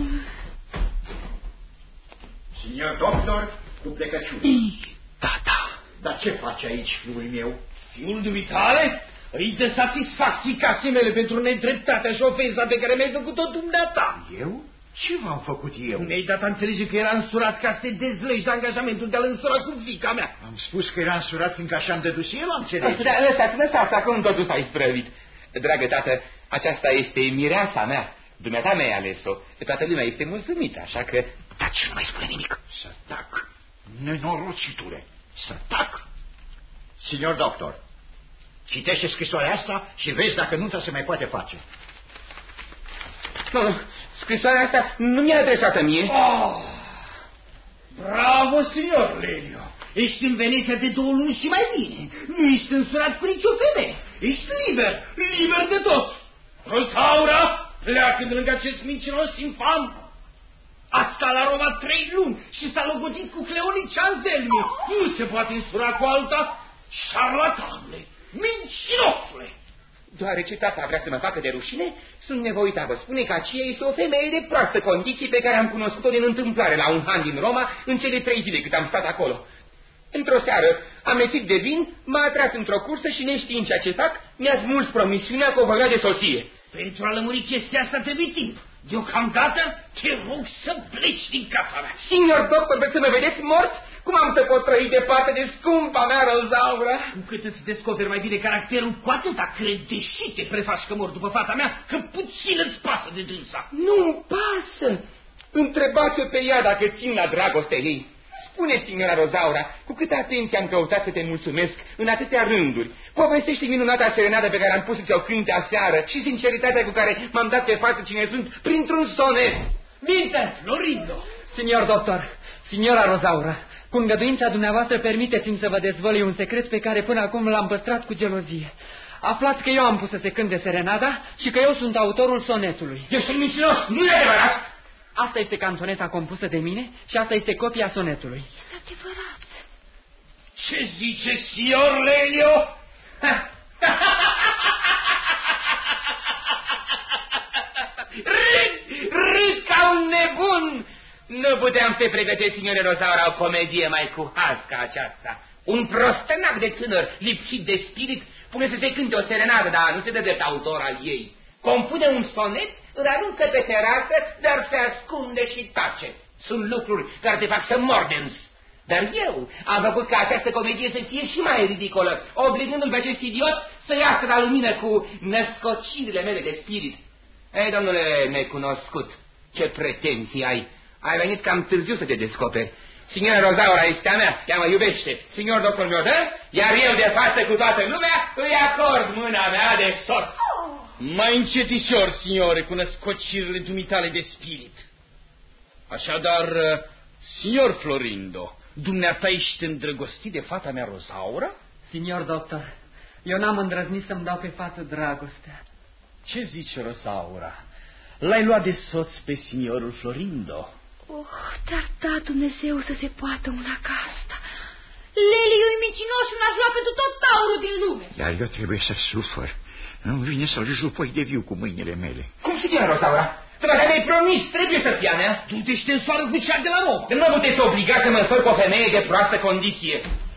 K: Signor doctor, cu plecăciune.
D: Tata.
K: Dar ce face aici, fiul meu?
D: Fiul dumitale? Îi dă satisfacții casei mele pentru nedreptatea și ofensa pe care mi-ai făcut-o dumneata.
K: Eu? Ce v-am făcut eu?
D: Mi-ai dat a înțelege că era însurat ca să te dezlegi de angajamentul de a-l însura cu fiica mea.
K: Am spus că era însurat fiindcă așa am dedus eu, am înțelege.
G: Da, lăsați, acum totul s-a isprăvit. Dragă tată, aceasta este mireasa mea. Dumneata mi-ai ales-o. Toată lumea este mulțumită, așa că...
D: Taci, nu mai spune nimic.
K: Să tac, nenorociture, să tac. Signor doctor, citește scrisoarea asta și vezi dacă nunta se mai poate face.
G: Nu, scrisoarea asta nu mi-a adresată mie.
D: Bravo, signor Lelio. Ești în Veneția de 2 luni și mai bine. Nu ești însurat cu nicio femeie. Ești liber, liber de tot. Rosaura, pleacă de lângă acest mincinos infam. A stat la Roma 3 luni și s-a logodit cu Cleonici Anselmi. Nu se poate însura cu alta. Șarlatanule, mincinosule.
G: Deoarece tata vrea să mă facă de rușine, sunt nevoit a vă spune că aceea este o femeie de proastă condiție pe care am cunoscut-o din întâmplare la un han din Roma în cele 3 zile cât am stat acolo. Într-o seară, amețit de vin, m-a atras într-o cursă și, neștiind ceea ce fac, mi-a smuls promisiunea că o voia de soție.
J: Pentru a lămuri chestia asta trebuie timp. Deocamdată te rog să pleci din casa mea.
G: Signor doctor, vreți să mă vedeți mort? Cum am să pot trăi departe de scumpa mea Rozaura?
J: Cu cât îți descoperi mai bine caracterul, cu atâta cred, deși te prefaci că mor după fata mea, că puțin îți pasă de dânsa.
G: Nu-mi pasă. Întrebați-o pe ea dacă țin la dragostea ei. Spune, signora Rozaura, cu câtă atenție am căutat să te mulțumesc în atâtea rânduri. Povestește minunata serenadă pe care am pus să ți-o cânte aseară și sinceritatea cu care m-am dat pe față cine sunt printr-un sonet.
I: Minte,
J: Florindo!
I: Signor doctor, signora Rozaura, cu îngăduința dumneavoastră permiteți-mi să vă dezvălui un secret pe care până acum l-am păstrat cu gelozie. Aflați că eu am pus să se cânte serenada și că eu sunt autorul sonetului.
J: Ești mincinos, nu e adevărat!
I: Asta este canțoneta compusă de mine și asta este copia sonetului.
E: Este adevărat.
J: Ce zice, signor Lelio?
G: Râd ca un nebun! Nu puteam să pregătesc, signore Rozaura, o comedie mai cu haz ca aceasta. Un prostănac de tânăr, lipsit de spirit, pune să se cânte o serenadă, dar nu se dă drept autor al ei. Compune un sonet, îl aruncă pe terasă, dar se ascunde și tace. Sunt lucruri care te fac să mor de râs. Dar eu am făcut ca această comedie să fie și mai ridicolă, obligându-l pe acest idiot să iasă la lumină cu născocirile mele de spirit. Ei, domnule necunoscut, ce pretenții ai? Ai venit cam târziu să te descoperi. Signora Rozaura este a mea, ea mă iubește. Signor doctor mi-o dă, iar eu de față cu toată lumea îi acord mâna mea de soț.
J: Mai încetișor, signore, cu născocirile dumitale de spirit. Așadar, signor Florindo, dumneata ești îndrăgostit de fata mea Rozaura?
I: Signor doctor, eu n-am îndrăznit să-mi dau pe față dragostea.
J: Ce zice Rozaura? L-ai luat de soț pe signorul Florindo?
E: Dar da Dumnezeu să se poată una ca asta. Leliu e mincinos și n-aș lua pentru tot taurul din lume.
K: Iar eu trebuie să sufăr. Nu-mi vine să-l jupoi de viu cu mâinile mele.
G: Cum se cheamă, Rozaura? Dumneata mi-ai promis, trebuie să fii a mea.
J: Tu te însoară cu cea de la Roma.
G: Nu mă puteți obliga să mă însor cu o femeie de proastă condiție.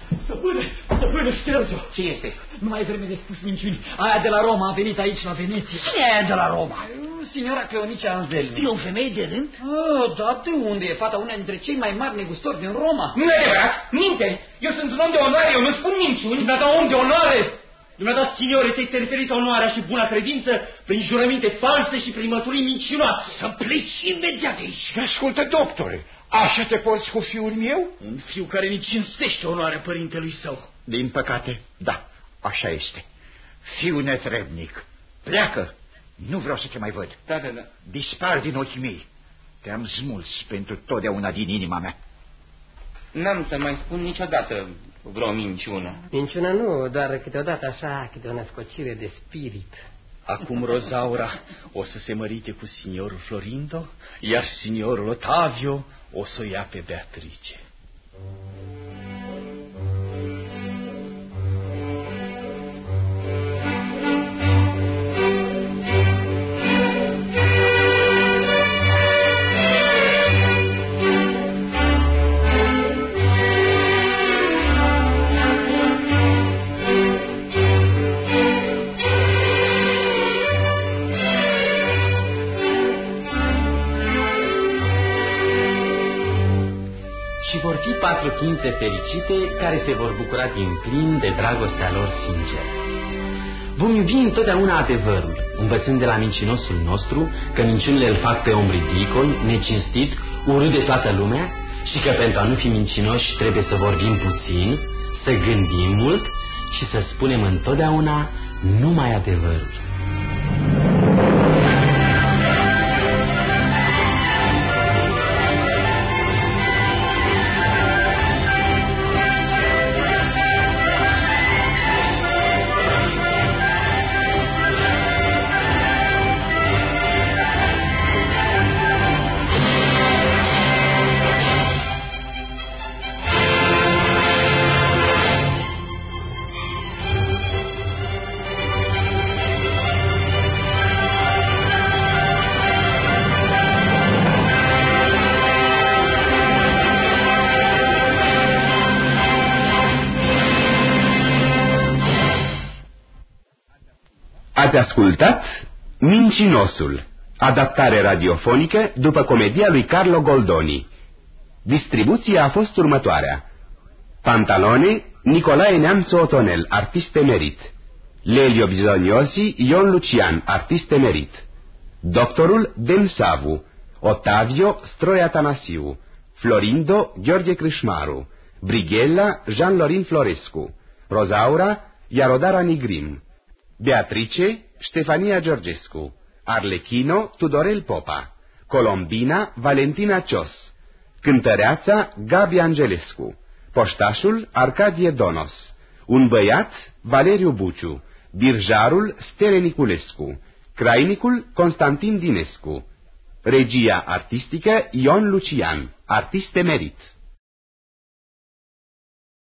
I: Stăpâne, șterge-o.
G: Ce este?
I: Nu mai e vreme de spus minciuni. Aia de la Roma a venit aici, la Veneția.
J: Cine e aia de la Roma?
I: Signora Cleonice Anzelmi.
J: E o femeie de rând?
I: Da, de unde e fata una dintre cei mai mari negustori din Roma?
G: Nu e adevărat, minte. Eu sunt un om de onoare, eu nu spun minciuni.
M: Dumneata, om de onoare! Dumneata, signore, ți-ai interferit onoarea și buna credință prin jurăminte false și prin mărturii mincinoase.
J: Să pleci imediat de aici.
K: Ascultă, doctore, așa te porți cu fiul meu?
J: Un fiu care nici cinstește onoarea părintelui său.
K: Din păcate, da, așa este. Fiu netrebnic, pleacă. Nu vreau să te mai văd.
G: Da.
K: Dispar din ochii mei. Te-am smuls pentru totdeauna din inima mea.
G: N-am să mai spun niciodată vreo minciună.
N: Minciună nu, doar câteodată așa, câte o născocire de spirit.
J: Acum Rozaura o să se mărite cu signorul Florindo, iar signorul Ottavio o să o ia pe Beatrice.
B: Vor fi 4 ființe fericite care se vor bucura din plin de dragostea lor sinceră. Vom iubi întotdeauna adevărul, învățând de la mincinosul nostru că minciunile îl fac pe om ridicol, necinstit, urât de toată lumea și că pentru a nu fi mincinoși trebuie să vorbim puțin, să gândim mult și să spunem întotdeauna numai adevărul.
O: Ați ascultat Mincinosul, adaptare radiofonică după comedia lui Carlo Goldoni. Distribuția a fost următoarea: Pantalone, Nicolae Neamțu Otonel, artist emerit; Lelio Bisognosi, Ion Lucian, artist emerit; Doctorul Den Savu, Ottavio Stroi Atanasiu, Florindo Gheorghe Crâșmaru, Brighella Jean-Lorin Florescu, Rozaura Iarodara Nigrim, Beatrice Ștefania Georgescu, Arlechino Tudorel Popa, Colombina Valentina Cios, Cântăreața Gabi Angelescu, Poștașul Arcadie Donos, un băiat Valeriu Buciu, Birjarul Stele Niculescu, Crainicul Constantin Dinescu. Regia artistică Ion Lucian, artist emerit.